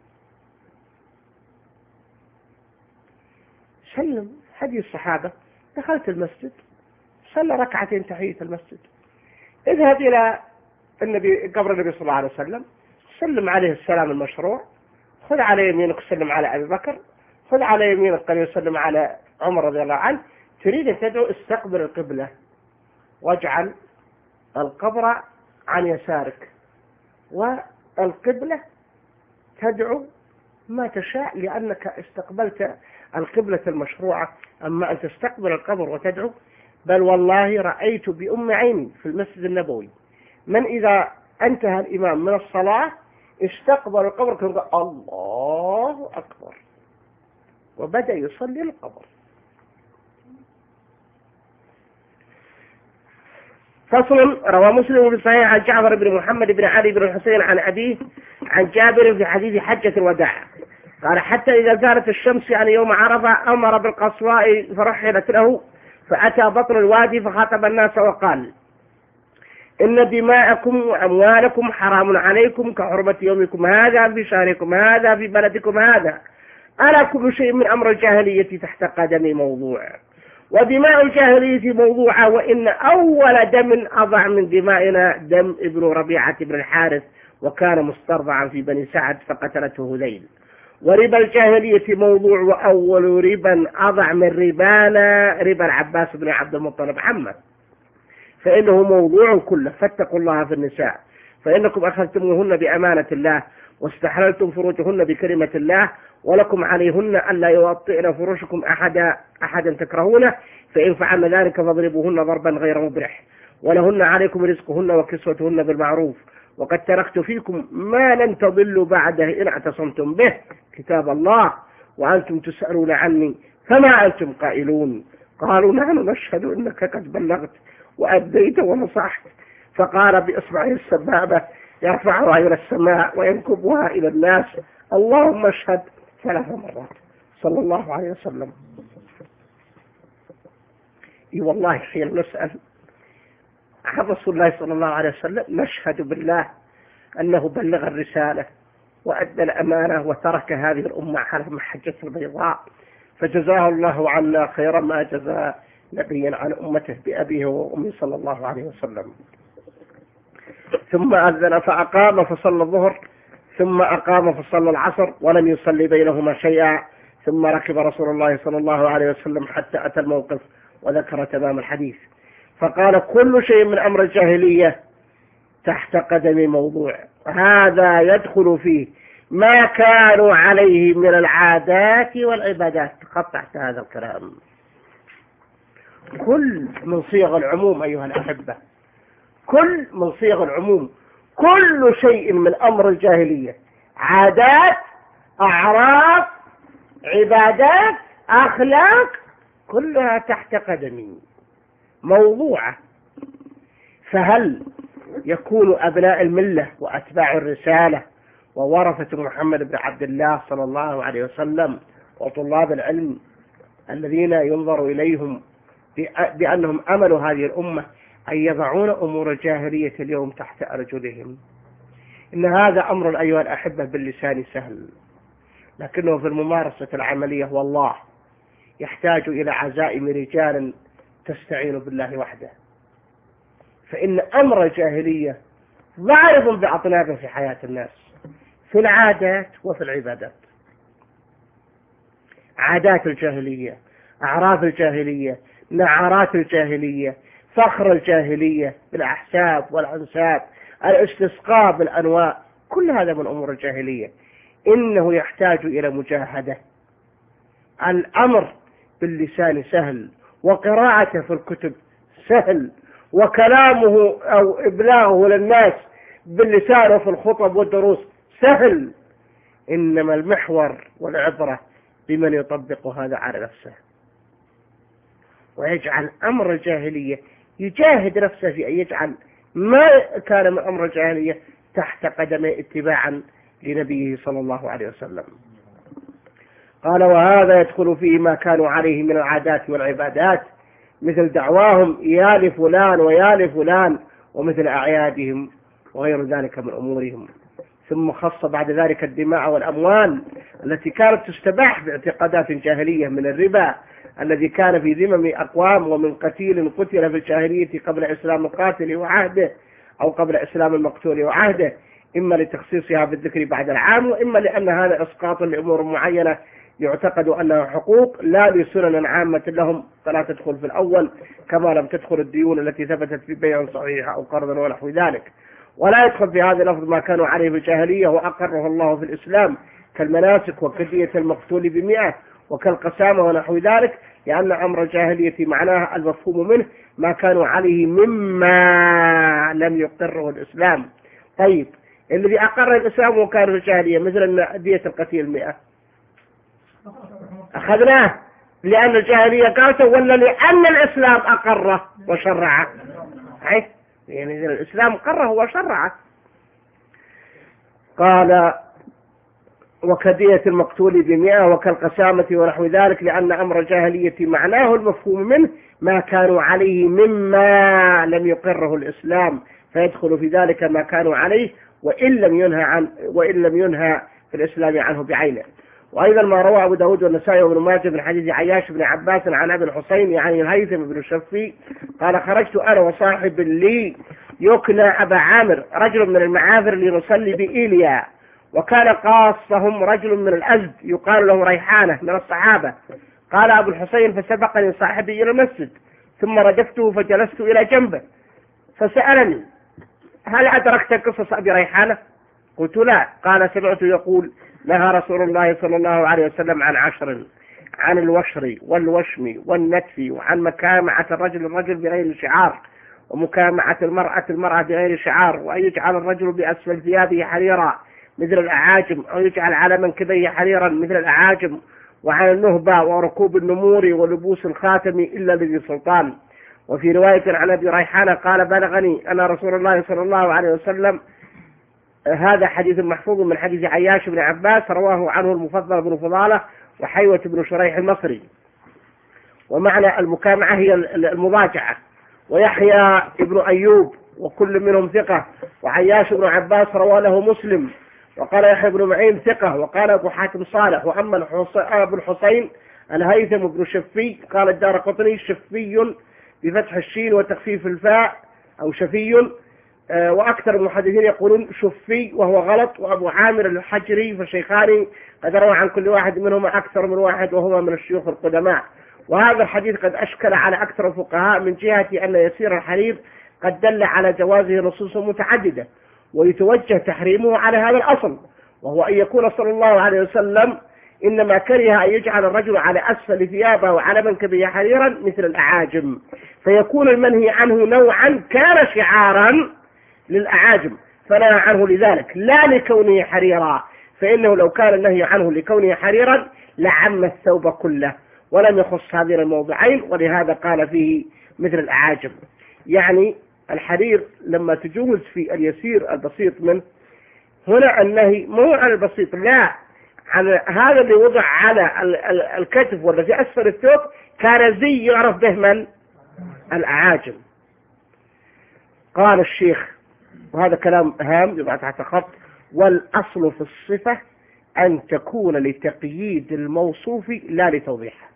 A: سلم هدي الصحابة: دخلت المسجد، صلى ركعتين تحية المسجد، اذهب إلى النبي قبر النبي صلى الله عليه وسلم، سلم عليه السلام المشروع، خذ على يمينك سلم على أبي بكر، خذ على يمينك قال يسلم على عمر رضي الله عنه. تريد أن تدعو استقبل القبلة واجعل القبر عن يسارك، والقبلة تدعو ما تشاء لأنك استقبلت القبلة المشروعة. أما أن تستقبل القبر وتدعو، بل والله رأيت بأم عيني في المسجد النبوي من إذا انتهى الإمام من الصلاة استقبل القبر كان قال الله أكبر وبدأ يصلي القبر. فصل. روى مسلم في صحيح عن جعفر بن محمد بن علي بن الحسين عن أبيه عن جابر في حديث حجة الوداع قال: حتى إذا زالت الشمس يعني يوم عرفة أمر بالقصواء فرحلت له، فأتى بطن الوادي فخاطب الناس وقال: إن دماءكم وأموالكم حرام عليكم كحرمة يومكم هذا في شهركم هذا في بلدكم هذا، ألا كل شيء من أمر الجاهلية تحت قدمي موضوع، ودماء الجاهلية موضوعة، وإن أول دم أضع من دمائنا دم ابن ربيعة بن الحارث وكان مسترضعا في بني سعد فقتلته هذيل، وربا الجاهلية موضوع، وأول ربا أضع من ربانا ربا العباس بن عبد المطلب عمه. فإنه موضوع كله. فاتقوا الله في النساء فإنكم أخذتموهن بأمانة الله واستحللتم فروجهن بكلمة الله، ولكم عليهن ألا يوطئن فروشكم أحدا أحدا تكرهونه، فإن فعلن ذلك فاضربوهن ضربا غير مبرح، ولهن عليكم رزقهن وكسوتهن بالمعروف، وقد تركت فيكم ما لن تضلوا بعده إن اعتصمتم به، كتاب الله، وأنتم تسألون عني فما أنتم قائلون. قالوا نحن نشهد إنك قد بلغت وأديت ونصحت. فقال بإصبعه السبابة يرفعها إلى السماء وينكبها إلى الناس اللهم اشهد ثلاث مرات صلى الله عليه وسلم. اي والله حين نسأل عن رسول الله صلى الله عليه وسلم نشهد بالله أنه بلغ الرسالة وأدى الأمانة وترك هذه الأمة على محجة البيضاء، فجزاه الله عنا خير ما جزى نبيا عن أمته بأبيه وأمه صلى الله عليه وسلم. ثم أذن فأقام فصلى الظهر، ثم أقام فصلى العصر، ولم يصلي بينهما شيئا، ثم ركب رسول الله صلى الله عليه وسلم حتى أتى الموقف وذكر تمام الحديث، فقال كل شيء من أمر الجاهلية تحت قدم موضوع، هذا يدخل فيه ما كانوا عليه من العادات والعبادات. قطعت هذا الكلام كل من صيغ العموم أيها الأحبة، كل من صيغ العموم، كل شيء من أمر الجاهلية، عادات، أعراف، عبادات، أخلاق، كلها تحت قدمي موضوعة. فهل يكون أبناء الملة وأتباع الرسالة وورثة محمد بن عبد الله صلى الله عليه وسلم وطلاب العلم الذين ينظر إليهم بأنهم أملوا هذه الأمة أن يضعون أمور الجاهلية اليوم تحت أرجلهم؟ إن هذا أمر أيها الأحبة باللسان سهل، لكنه في الممارسة العملية والله يحتاج إلى عزائم رجال تستعين بالله وحده. فإن أمر الجاهلية ضارب بأطنابه في حياة الناس، في العادات وفي العبادات. عادات الجاهلية، أعراف الجاهلية، نعرات الجاهلية، فخر الجاهلية بالأحساب والأنساب، الاستسقاء بالأنواع، كل هذا من أمور الجاهلية. إنه يحتاج إلى مجاهدة. الأمر باللسان سهل، وقراءته في الكتب سهل، وكلامه أو إبلاغه للناس باللسان وفي الخطب والدروس سهل، إنما المحور والعبرة بمن يطبق هذا على نفسه ويجعل أمر الجاهلية، يجاهد نفسه في أن يجعل ما كان من أمر الجاهلية تحت قدمه اتباعا لنبيه صلى الله عليه وسلم. قال وهذا يدخل فيه ما كانوا عليه من العادات والعبادات، مثل دعواهم يا لفلان ويا لفلان، ومثل أعيادهم وغير ذلك من أمورهم. ثم خص بعد ذلك الدماء والأموال التي كانت تستباح باعتقادات جاهلية، من الربا الذي كان في ذمم أقوام، ومن قتيل قتل في الجاهلية قبل إسلام القاتل وعهده أو قبل إسلام المقتول وعهده، إما لتخصيصها بالذكر بعد العام، وإما لأن هذا إسقاط لأمور معينة يعتقد أنها حقوق لا لسنن عامة لهم، فلا تدخل في الأول، كما لم تدخل الديون التي ثبتت في بيع صحيح أو قرض ونحو ذلك. ولا يدخل في هذا اللفظ ما كانوا عليه في الجاهلية وأقره الله في الإسلام، كالمناسك وكدية المقتول بمئة وكالقسامة ونحو ذلك، لأن أمر الجاهلية معناها المفهوم منه ما كانوا عليه مما لم يقره الإسلام. طيب الذي أقر الإسلام وكان في الجاهلية مثل دية القتيل مئة أخذناه لأن الجاهلية قالته، ولا لأن الإسلام أقره وشرعه؟ يعني الإسلام قره وشرعه. قال وكدية المقتول بمئة وكالقسامة ونحو ذلك، لأن أمر الجاهلية معناه المفهوم منه ما كانوا عليه مما لم يقره الإسلام، فيدخل في ذلك ما كانوا عليه وإن لم ينهى عن وإن لم ينهى في الإسلام عنه بعينه. وأيضا ما روى أبو داود والنسائي وابن ماجه من حديث عياش بن عباس عن أبي الحسين يعني الهيثم بن الشفي قال خرجت أنا وصاحب لي يكنى أبا عامر رجل من المعافر لنصلي بإيليا، وكان قاصهم رجل من الأزد يقال له ريحانة من الصحابة. قال أبو الحسين فسبقني صاحبي إلى المسجد، ثم ردفته فجلست إلى جنبه، فسألني هل أدركت قصص أبي ريحانة؟ قلت لا. قال سمعته يقول نهى رسول الله صلى الله عليه وسلم عن عشر: عن الوشر والوشم والنتف، وعن مكامعة الرجل الرجل بغير شعار، ومكامعة المرأة المرأة بغير شعار، وأن يجعل الرجل بأسفل ثيابه حريرا مثل الأعاجم، أو يجعل على منكبيه حريرا مثل الأعاجم، وعن النهبة وركوب النمور ولبوس الخاتم إلا لذي سلطان. وفي رواية عن أبي ريحانة قال بلغني أن رسول الله صلى الله عليه وسلم، هذا حديث محفوظ من حديث عياش بن عباس رواه عنه المفضل بن فضالة وحيوة بن شريح المصري. ومعنى المكامعة هي المضاجعة. ويحيى ابن أيوب وكل منهم ثقة، وعياش بن عباس رواه له مسلم. وقال يحيى بن معين ثقة. وقال أبو حاتم صالح. وأما أبو الحسين الهيثم بن شفي قال الدارقطني شفي بفتح الشين وتخفيف الفاء أو شفي، وأكثر المحدثين يقولون شفي وهو غلط. وأبو عامر الحجري فالشيخان قد روى عن كل واحد منهما أكثر من واحد وهما من الشيوخ القدماء. وهذا الحديث قد أشكل على أكثر الفقهاء من جهة أن يسير الحرير قد دل على جوازه نصوص متعددة، ويتوجه تحريمه على هذا الأصل، وهو أن يكون صلى الله عليه وسلم إنما كره أن يجعل الرجل على أسفل ثيابه وعلى منكبه حريرا مثل الأعاجم، فيكون المنهي عنه نوعا كان شعارا للأعاجم فنهى عنه لذلك لا لكونه حريرا، فإنه لو كان النهي عنه لكونه حريرا لعم الثوب كله ولم يخص هذين الموضعين، ولهذا قال فيه مثل الأعاجم. يعني الحرير لما تجوز في اليسير البسيط منه، هنا النهي مو عن البسيط، لا، عن هذا اللي وضع على الكتف والذي أسفل الثوب كان زي يعرف به من الأعاجم. قال الشيخ، وهذا كلام هام يبقى تحت خط: والأصل في الصفة أن تكون لتقييد الموصوف لا لتوضيحه.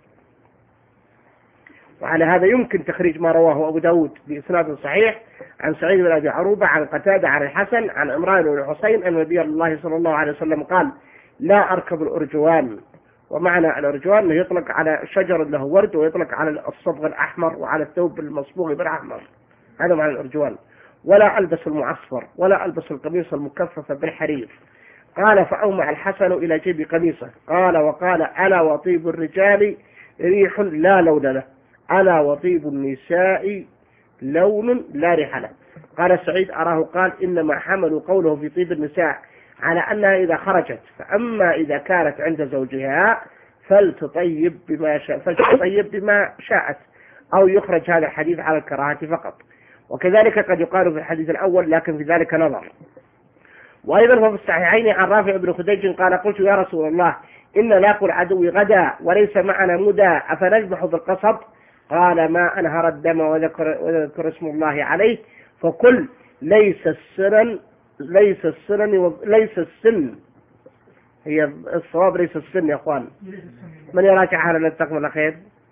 A: وعلى هذا يمكن تخريج ما رواه أبو داود بإسناد صحيح عن سعيد بن أبي عروبة عن قتادة عن الحسن عن عمران بن الحسين أن النبي الله صلى الله عليه وسلم قال: لا أركب الأرجوان. ومعنى الأرجوان أنه يطلق على شجر له ورد، ويطلق على الصبغ الأحمر وعلى الثوب المصبوغ بالأحمر، هذا معنى الأرجوان. ولا ألبس المعصفر، ولا ألبس القميص المكفف بالحرير. قال: فأومع الحسن إلى جيب قميصه. قال: وقال: ألا وطيب الرجال ريح لا لون له، ألا وطيب النساء لون لا ريح له. قال سعيد: أراه قال: إنما حملوا قوله في طيب النساء على أنها إذا خرجت، فأما إذا كانت عند زوجها فلتطيب بما شاء فلتطيب بما شاءت، أو يخرج هذا الحديث على الكراهة فقط. وكذلك قد يقال في الحديث الأول، لكن في ذلك نظر. وأيضا في الصحيحين عن رافع بن خديج قال: قلت يا رسول الله إن لاقوا العدو غدا وليس معنا مدى أفنذبح بالقصب؟ قال: ما أنهر الدم وذكر, وذكر اسم الله عليه فكل ليس السن ليس السن ليس السن هي الصواب ليس السن يا أخوان، من يراجع هذا للتقوى الأخير؟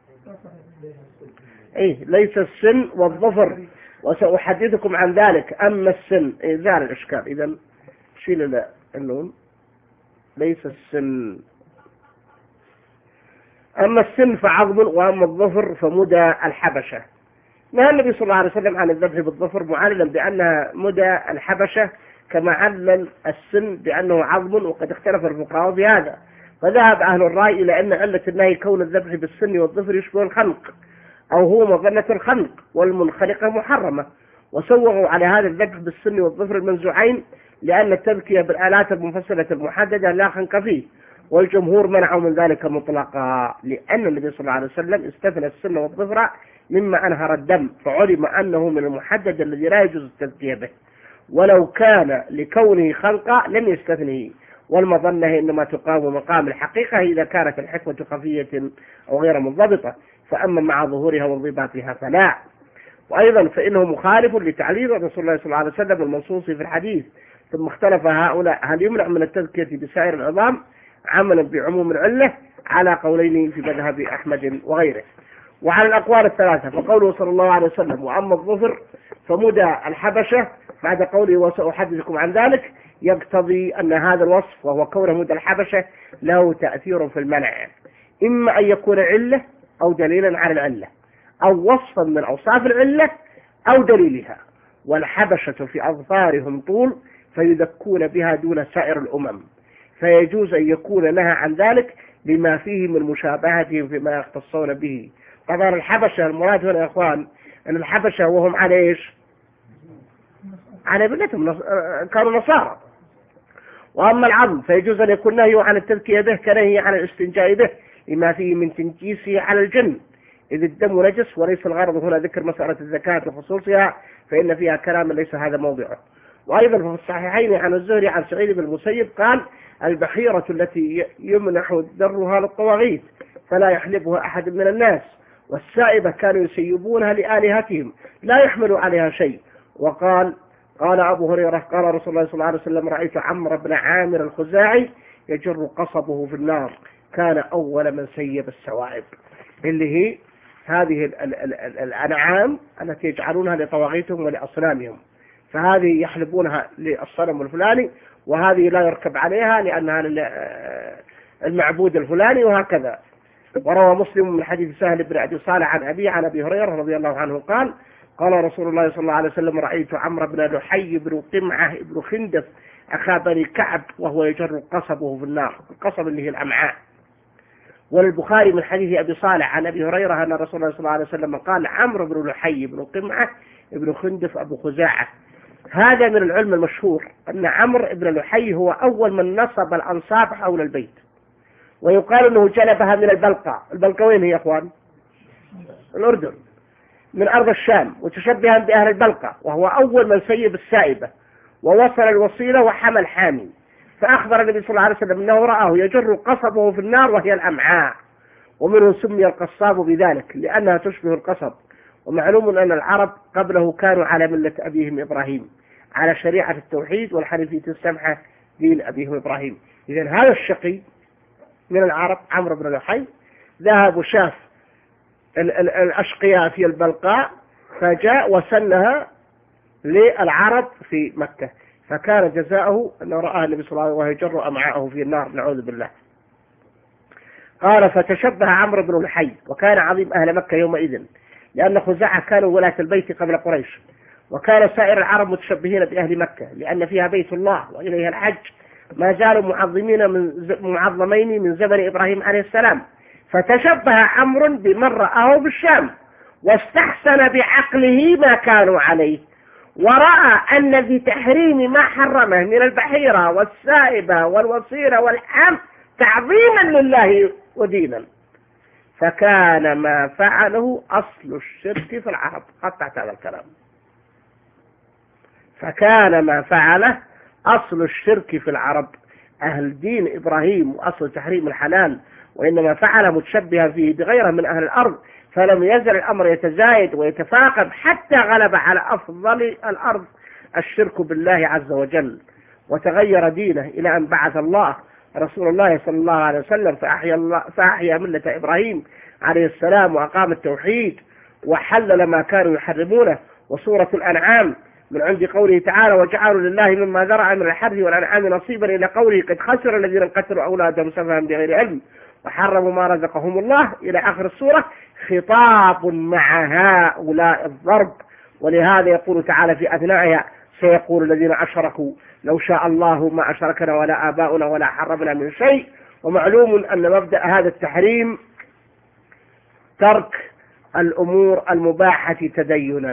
A: إيه، ليس السن والظفر، وسأحدثكم عن ذلك. أما السن إيه زال الإشكال، إذا شيل النون، ليس السن. أما السن فعظم، وأما الظفر فمدى الحبشة. نهى النبي صلى الله عليه وسلم عن الذبح بالظفر معللا بأنها مدى الحبشة، كما علل السن بأنه عظم، وقد اختلف الفقهاء في هذا. فذهب أهل الرأي إلى أن علة النهي كون الذبح بالسن والظفر يشبه الخنق، أو هو مظنة الخنق، والمنخلقة محرمة، وسوغوا على هذا الذبح بالسن والظفر المنزوعين لأن التذكية بالآلات المفصلة المحددة لا خنق فيه، والجمهور منعوا من ذلك مطلقا، لأن النبي صلى الله عليه وسلم استثنى السن والظفر مما أنهر الدم، فعلم أنه من المحدد الذي لا يجوز التذكية به، ولو كان لكونه خلقا لم يستثنه. والمظنة إنما تقام مقام الحقيقة إذا كانت الحكمة خفية أو غير منضبطة، فأما مع ظهورها وانضباطها فلا. وأيضا فإنه مخالف لتعليل رسول الله صلى الله عليه وسلم المنصوص في الحديث. ثم اختلف هؤلاء هل يمنع من التذكية بسائر العظام عملا بعموم العلة على قولين في مذهب أحمد وغيره. وعلى الأقوال الثلاثة فقوله صلى الله عليه وسلم: وأما الظفر فمدى الحبشة، بعد قوله وسأحدثكم عن ذلك، يقتضي أن هذا الوصف وهو كونه مدى الحبشة له تأثير في المنع، إما أن يكون علة أو دليلا على العلة، أو وصفا من أوصاف العلة أو دليلها. والحبشة في أظفارهم طول فيذكون بها دون سائر الأمم، فيجوز أن يكون نهى عن ذلك لما فيه من مشابهتهم فيما يختصون به. طبعا الحبشة المراد هنا يا إخوان أن الحبشة وهم على إيش؟ على ملتهم، كانوا نصارى. وأما العظم فيجوز أن يكون نهي عن التذكية به كنهي عن الاستنجاء به لما فيه من تنجيسه على الجن، إذ الدم نجس، وليس الغرض هنا ذكر مسألة الزكاة وخصوصها فإن فيها كلام ليس هذا موضعه. وأيضا في الصحيحين عن الزهري عن سعيد بن المسيب قال: البحيرة التي يمنح درها للطواغيت فلا يحلبها أحد من الناس، والسائبة كانوا يسيبونها لآلهتهم لا يحملوا عليها شيء. وقال قال أبو هريرة قال رسول الله صلى الله عليه وسلم: رأيت عمرو بن عامر الخزاعي يجر قصبه في النار، كان أول من سيب السواعب، اللي هي هذه ال ال ال ال الأنعام التي يجعلونها لطواغيتهم ولأصنامهم، فهذه يحلبونها للصنم الفلاني، وهذه لا يركب عليها لأنها المعبود الفلاني، وهكذا. وروى مسلم من حديث سهل بن أبي صالح عن أبي عن أبي هريرة رضي الله عنه قال: قال رسول الله صلى الله عليه وسلم: رأيت عمرو بن لحي بن قمعة بن خندف أخا بني كعب وهو يجر قصبه في النار، القصب اللي هي الأمعاء. وللبخاري من حديث أبي صالح عن أبي هريرة أن رسول الله صلى الله عليه وسلم قال: عمرو بن لحي بن قمعة بن خندف أبو خزاعة. هذا من العلم المشهور أن عمرو بن لحي هو أول من نصب الأنصاب حول البيت، ويقال أنه جلبها من البلقاء. البلقاء وين هي يا أخوان؟ الأردن، من أرض الشام، وتشبها بأهل البلقاء، وهو أول من سيب السائبة ووصل الوصيلة وحمل حامي، فأخبر النبي صلى الله عليه وسلم أنه رآه يجر قصبه في النار وهي الأمعاء، ومنه سمي القصاب بذلك لأنها تشبه القصب. ومعلوم أن العرب قبله كانوا على ملة أبيهم إبراهيم، على شريعة التوحيد والحنيفية السمحة دين أبيهم إبراهيم. إذن هذا الشقي من العرب عمرو بن لحي ذهب وشاف الأشقياء في البلقاء فجاء وسنها للعرب في مكة، فكان جزاؤه أنه رآه النبي صلى الله عليه وسلم وهو يجر أمعاءه في النار، نعوذ بالله. قال: فتشبه عمرو بن لحي، وكان عظيم أهل مكة يومئذ، لأن خزاعة كانوا ولاة البيت قبل قريش، وكان سائر العرب متشبهين بأهل مكة لأن فيها بيت الله وإليها الحج، ما زالوا معظمين من معظمين من زمن إبراهيم عليه السلام. فتشبه عمرو بمن رآه بالشام، واستحسن بعقله ما كانوا عليه، ورأى أن بتحريم ما حرمه من البحيرة والسائبة والوصيرة والحم تعظيما لله ودينا، فكان ما فعله أصل الشرك في العرب. قطعت هذا الكلام. فكان ما فعله أصل الشرك في العرب، أهل دين إبراهيم وأصل تحريم الحلال، وإنما فعل متشبها فيه بغيره من أهل الأرض، فلم يزل الأمر يتزايد ويتفاقم حتى غلب على أفضل الأرض الشرك بالله عز وجل، وتغير دينه إلى أن بعث الله رسول الله صلى الله عليه وسلم فأحيا, الله فأحيا ملة إبراهيم عليه السلام، وأقام التوحيد وحلل ما كانوا يحرمونه. وسورة الأنعام من عند قوله تعالى: وجعلوا لله مما ذرع من الحرث والأنعام نصيبا، إلى قوله: قد خسر الذين قتلوا أولادهم سفها بغير علم وحرموا ما رزقهم الله، إلى آخر السورة، خطاب مع هؤلاء الضرب. ولهذا يقول تعالى في أثنائها: سيقول الذين أشركوا لو شاء الله ما أشركنا ولا آباؤنا ولا حرمنا من شيء. ومعلوم أن مبدأ هذا التحريم ترك الأمور المباحة تدينا.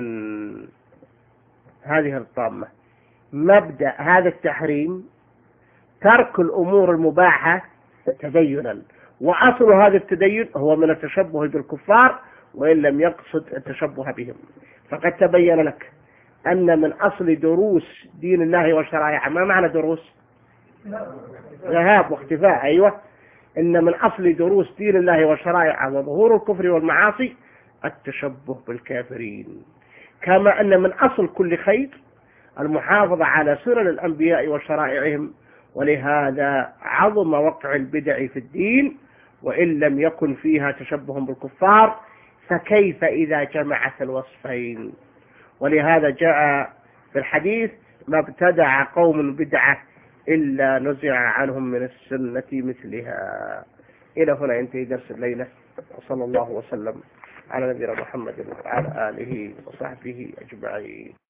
A: هذه الطامة، مبدأ هذا التحريم ترك الأمور المباحة تدينا، وأصل هذا التدين هو من التشبه بالكفار وإن لم يقصد التشبه بهم. فقد تبين لك أن من أصل دروس دين الله وشرائعه، ما معنى دروس؟ ذهاب واختفاء. أيوة، إن من أصل دروس دين الله وشرائعه وظهور الكفر والمعاصي التشبه بالكافرين، كما أن من أصل كل خير المحافظة على سنن الأنبياء وشرائعهم. ولهذا عظم وقع البدع في الدين وإن لم يكن فيها تشبه بالكفار، فكيف إذا جمعت الوصفين؟ ولهذا جاء في الحديث: ما ابتدع قوم بدعة إلا نزع عنهم من السنة مثلها. إلى هنا ينتهي درس الليلة، وصلى الله وسلم على نبينا محمد وعلى آله وصحبه أجمعين.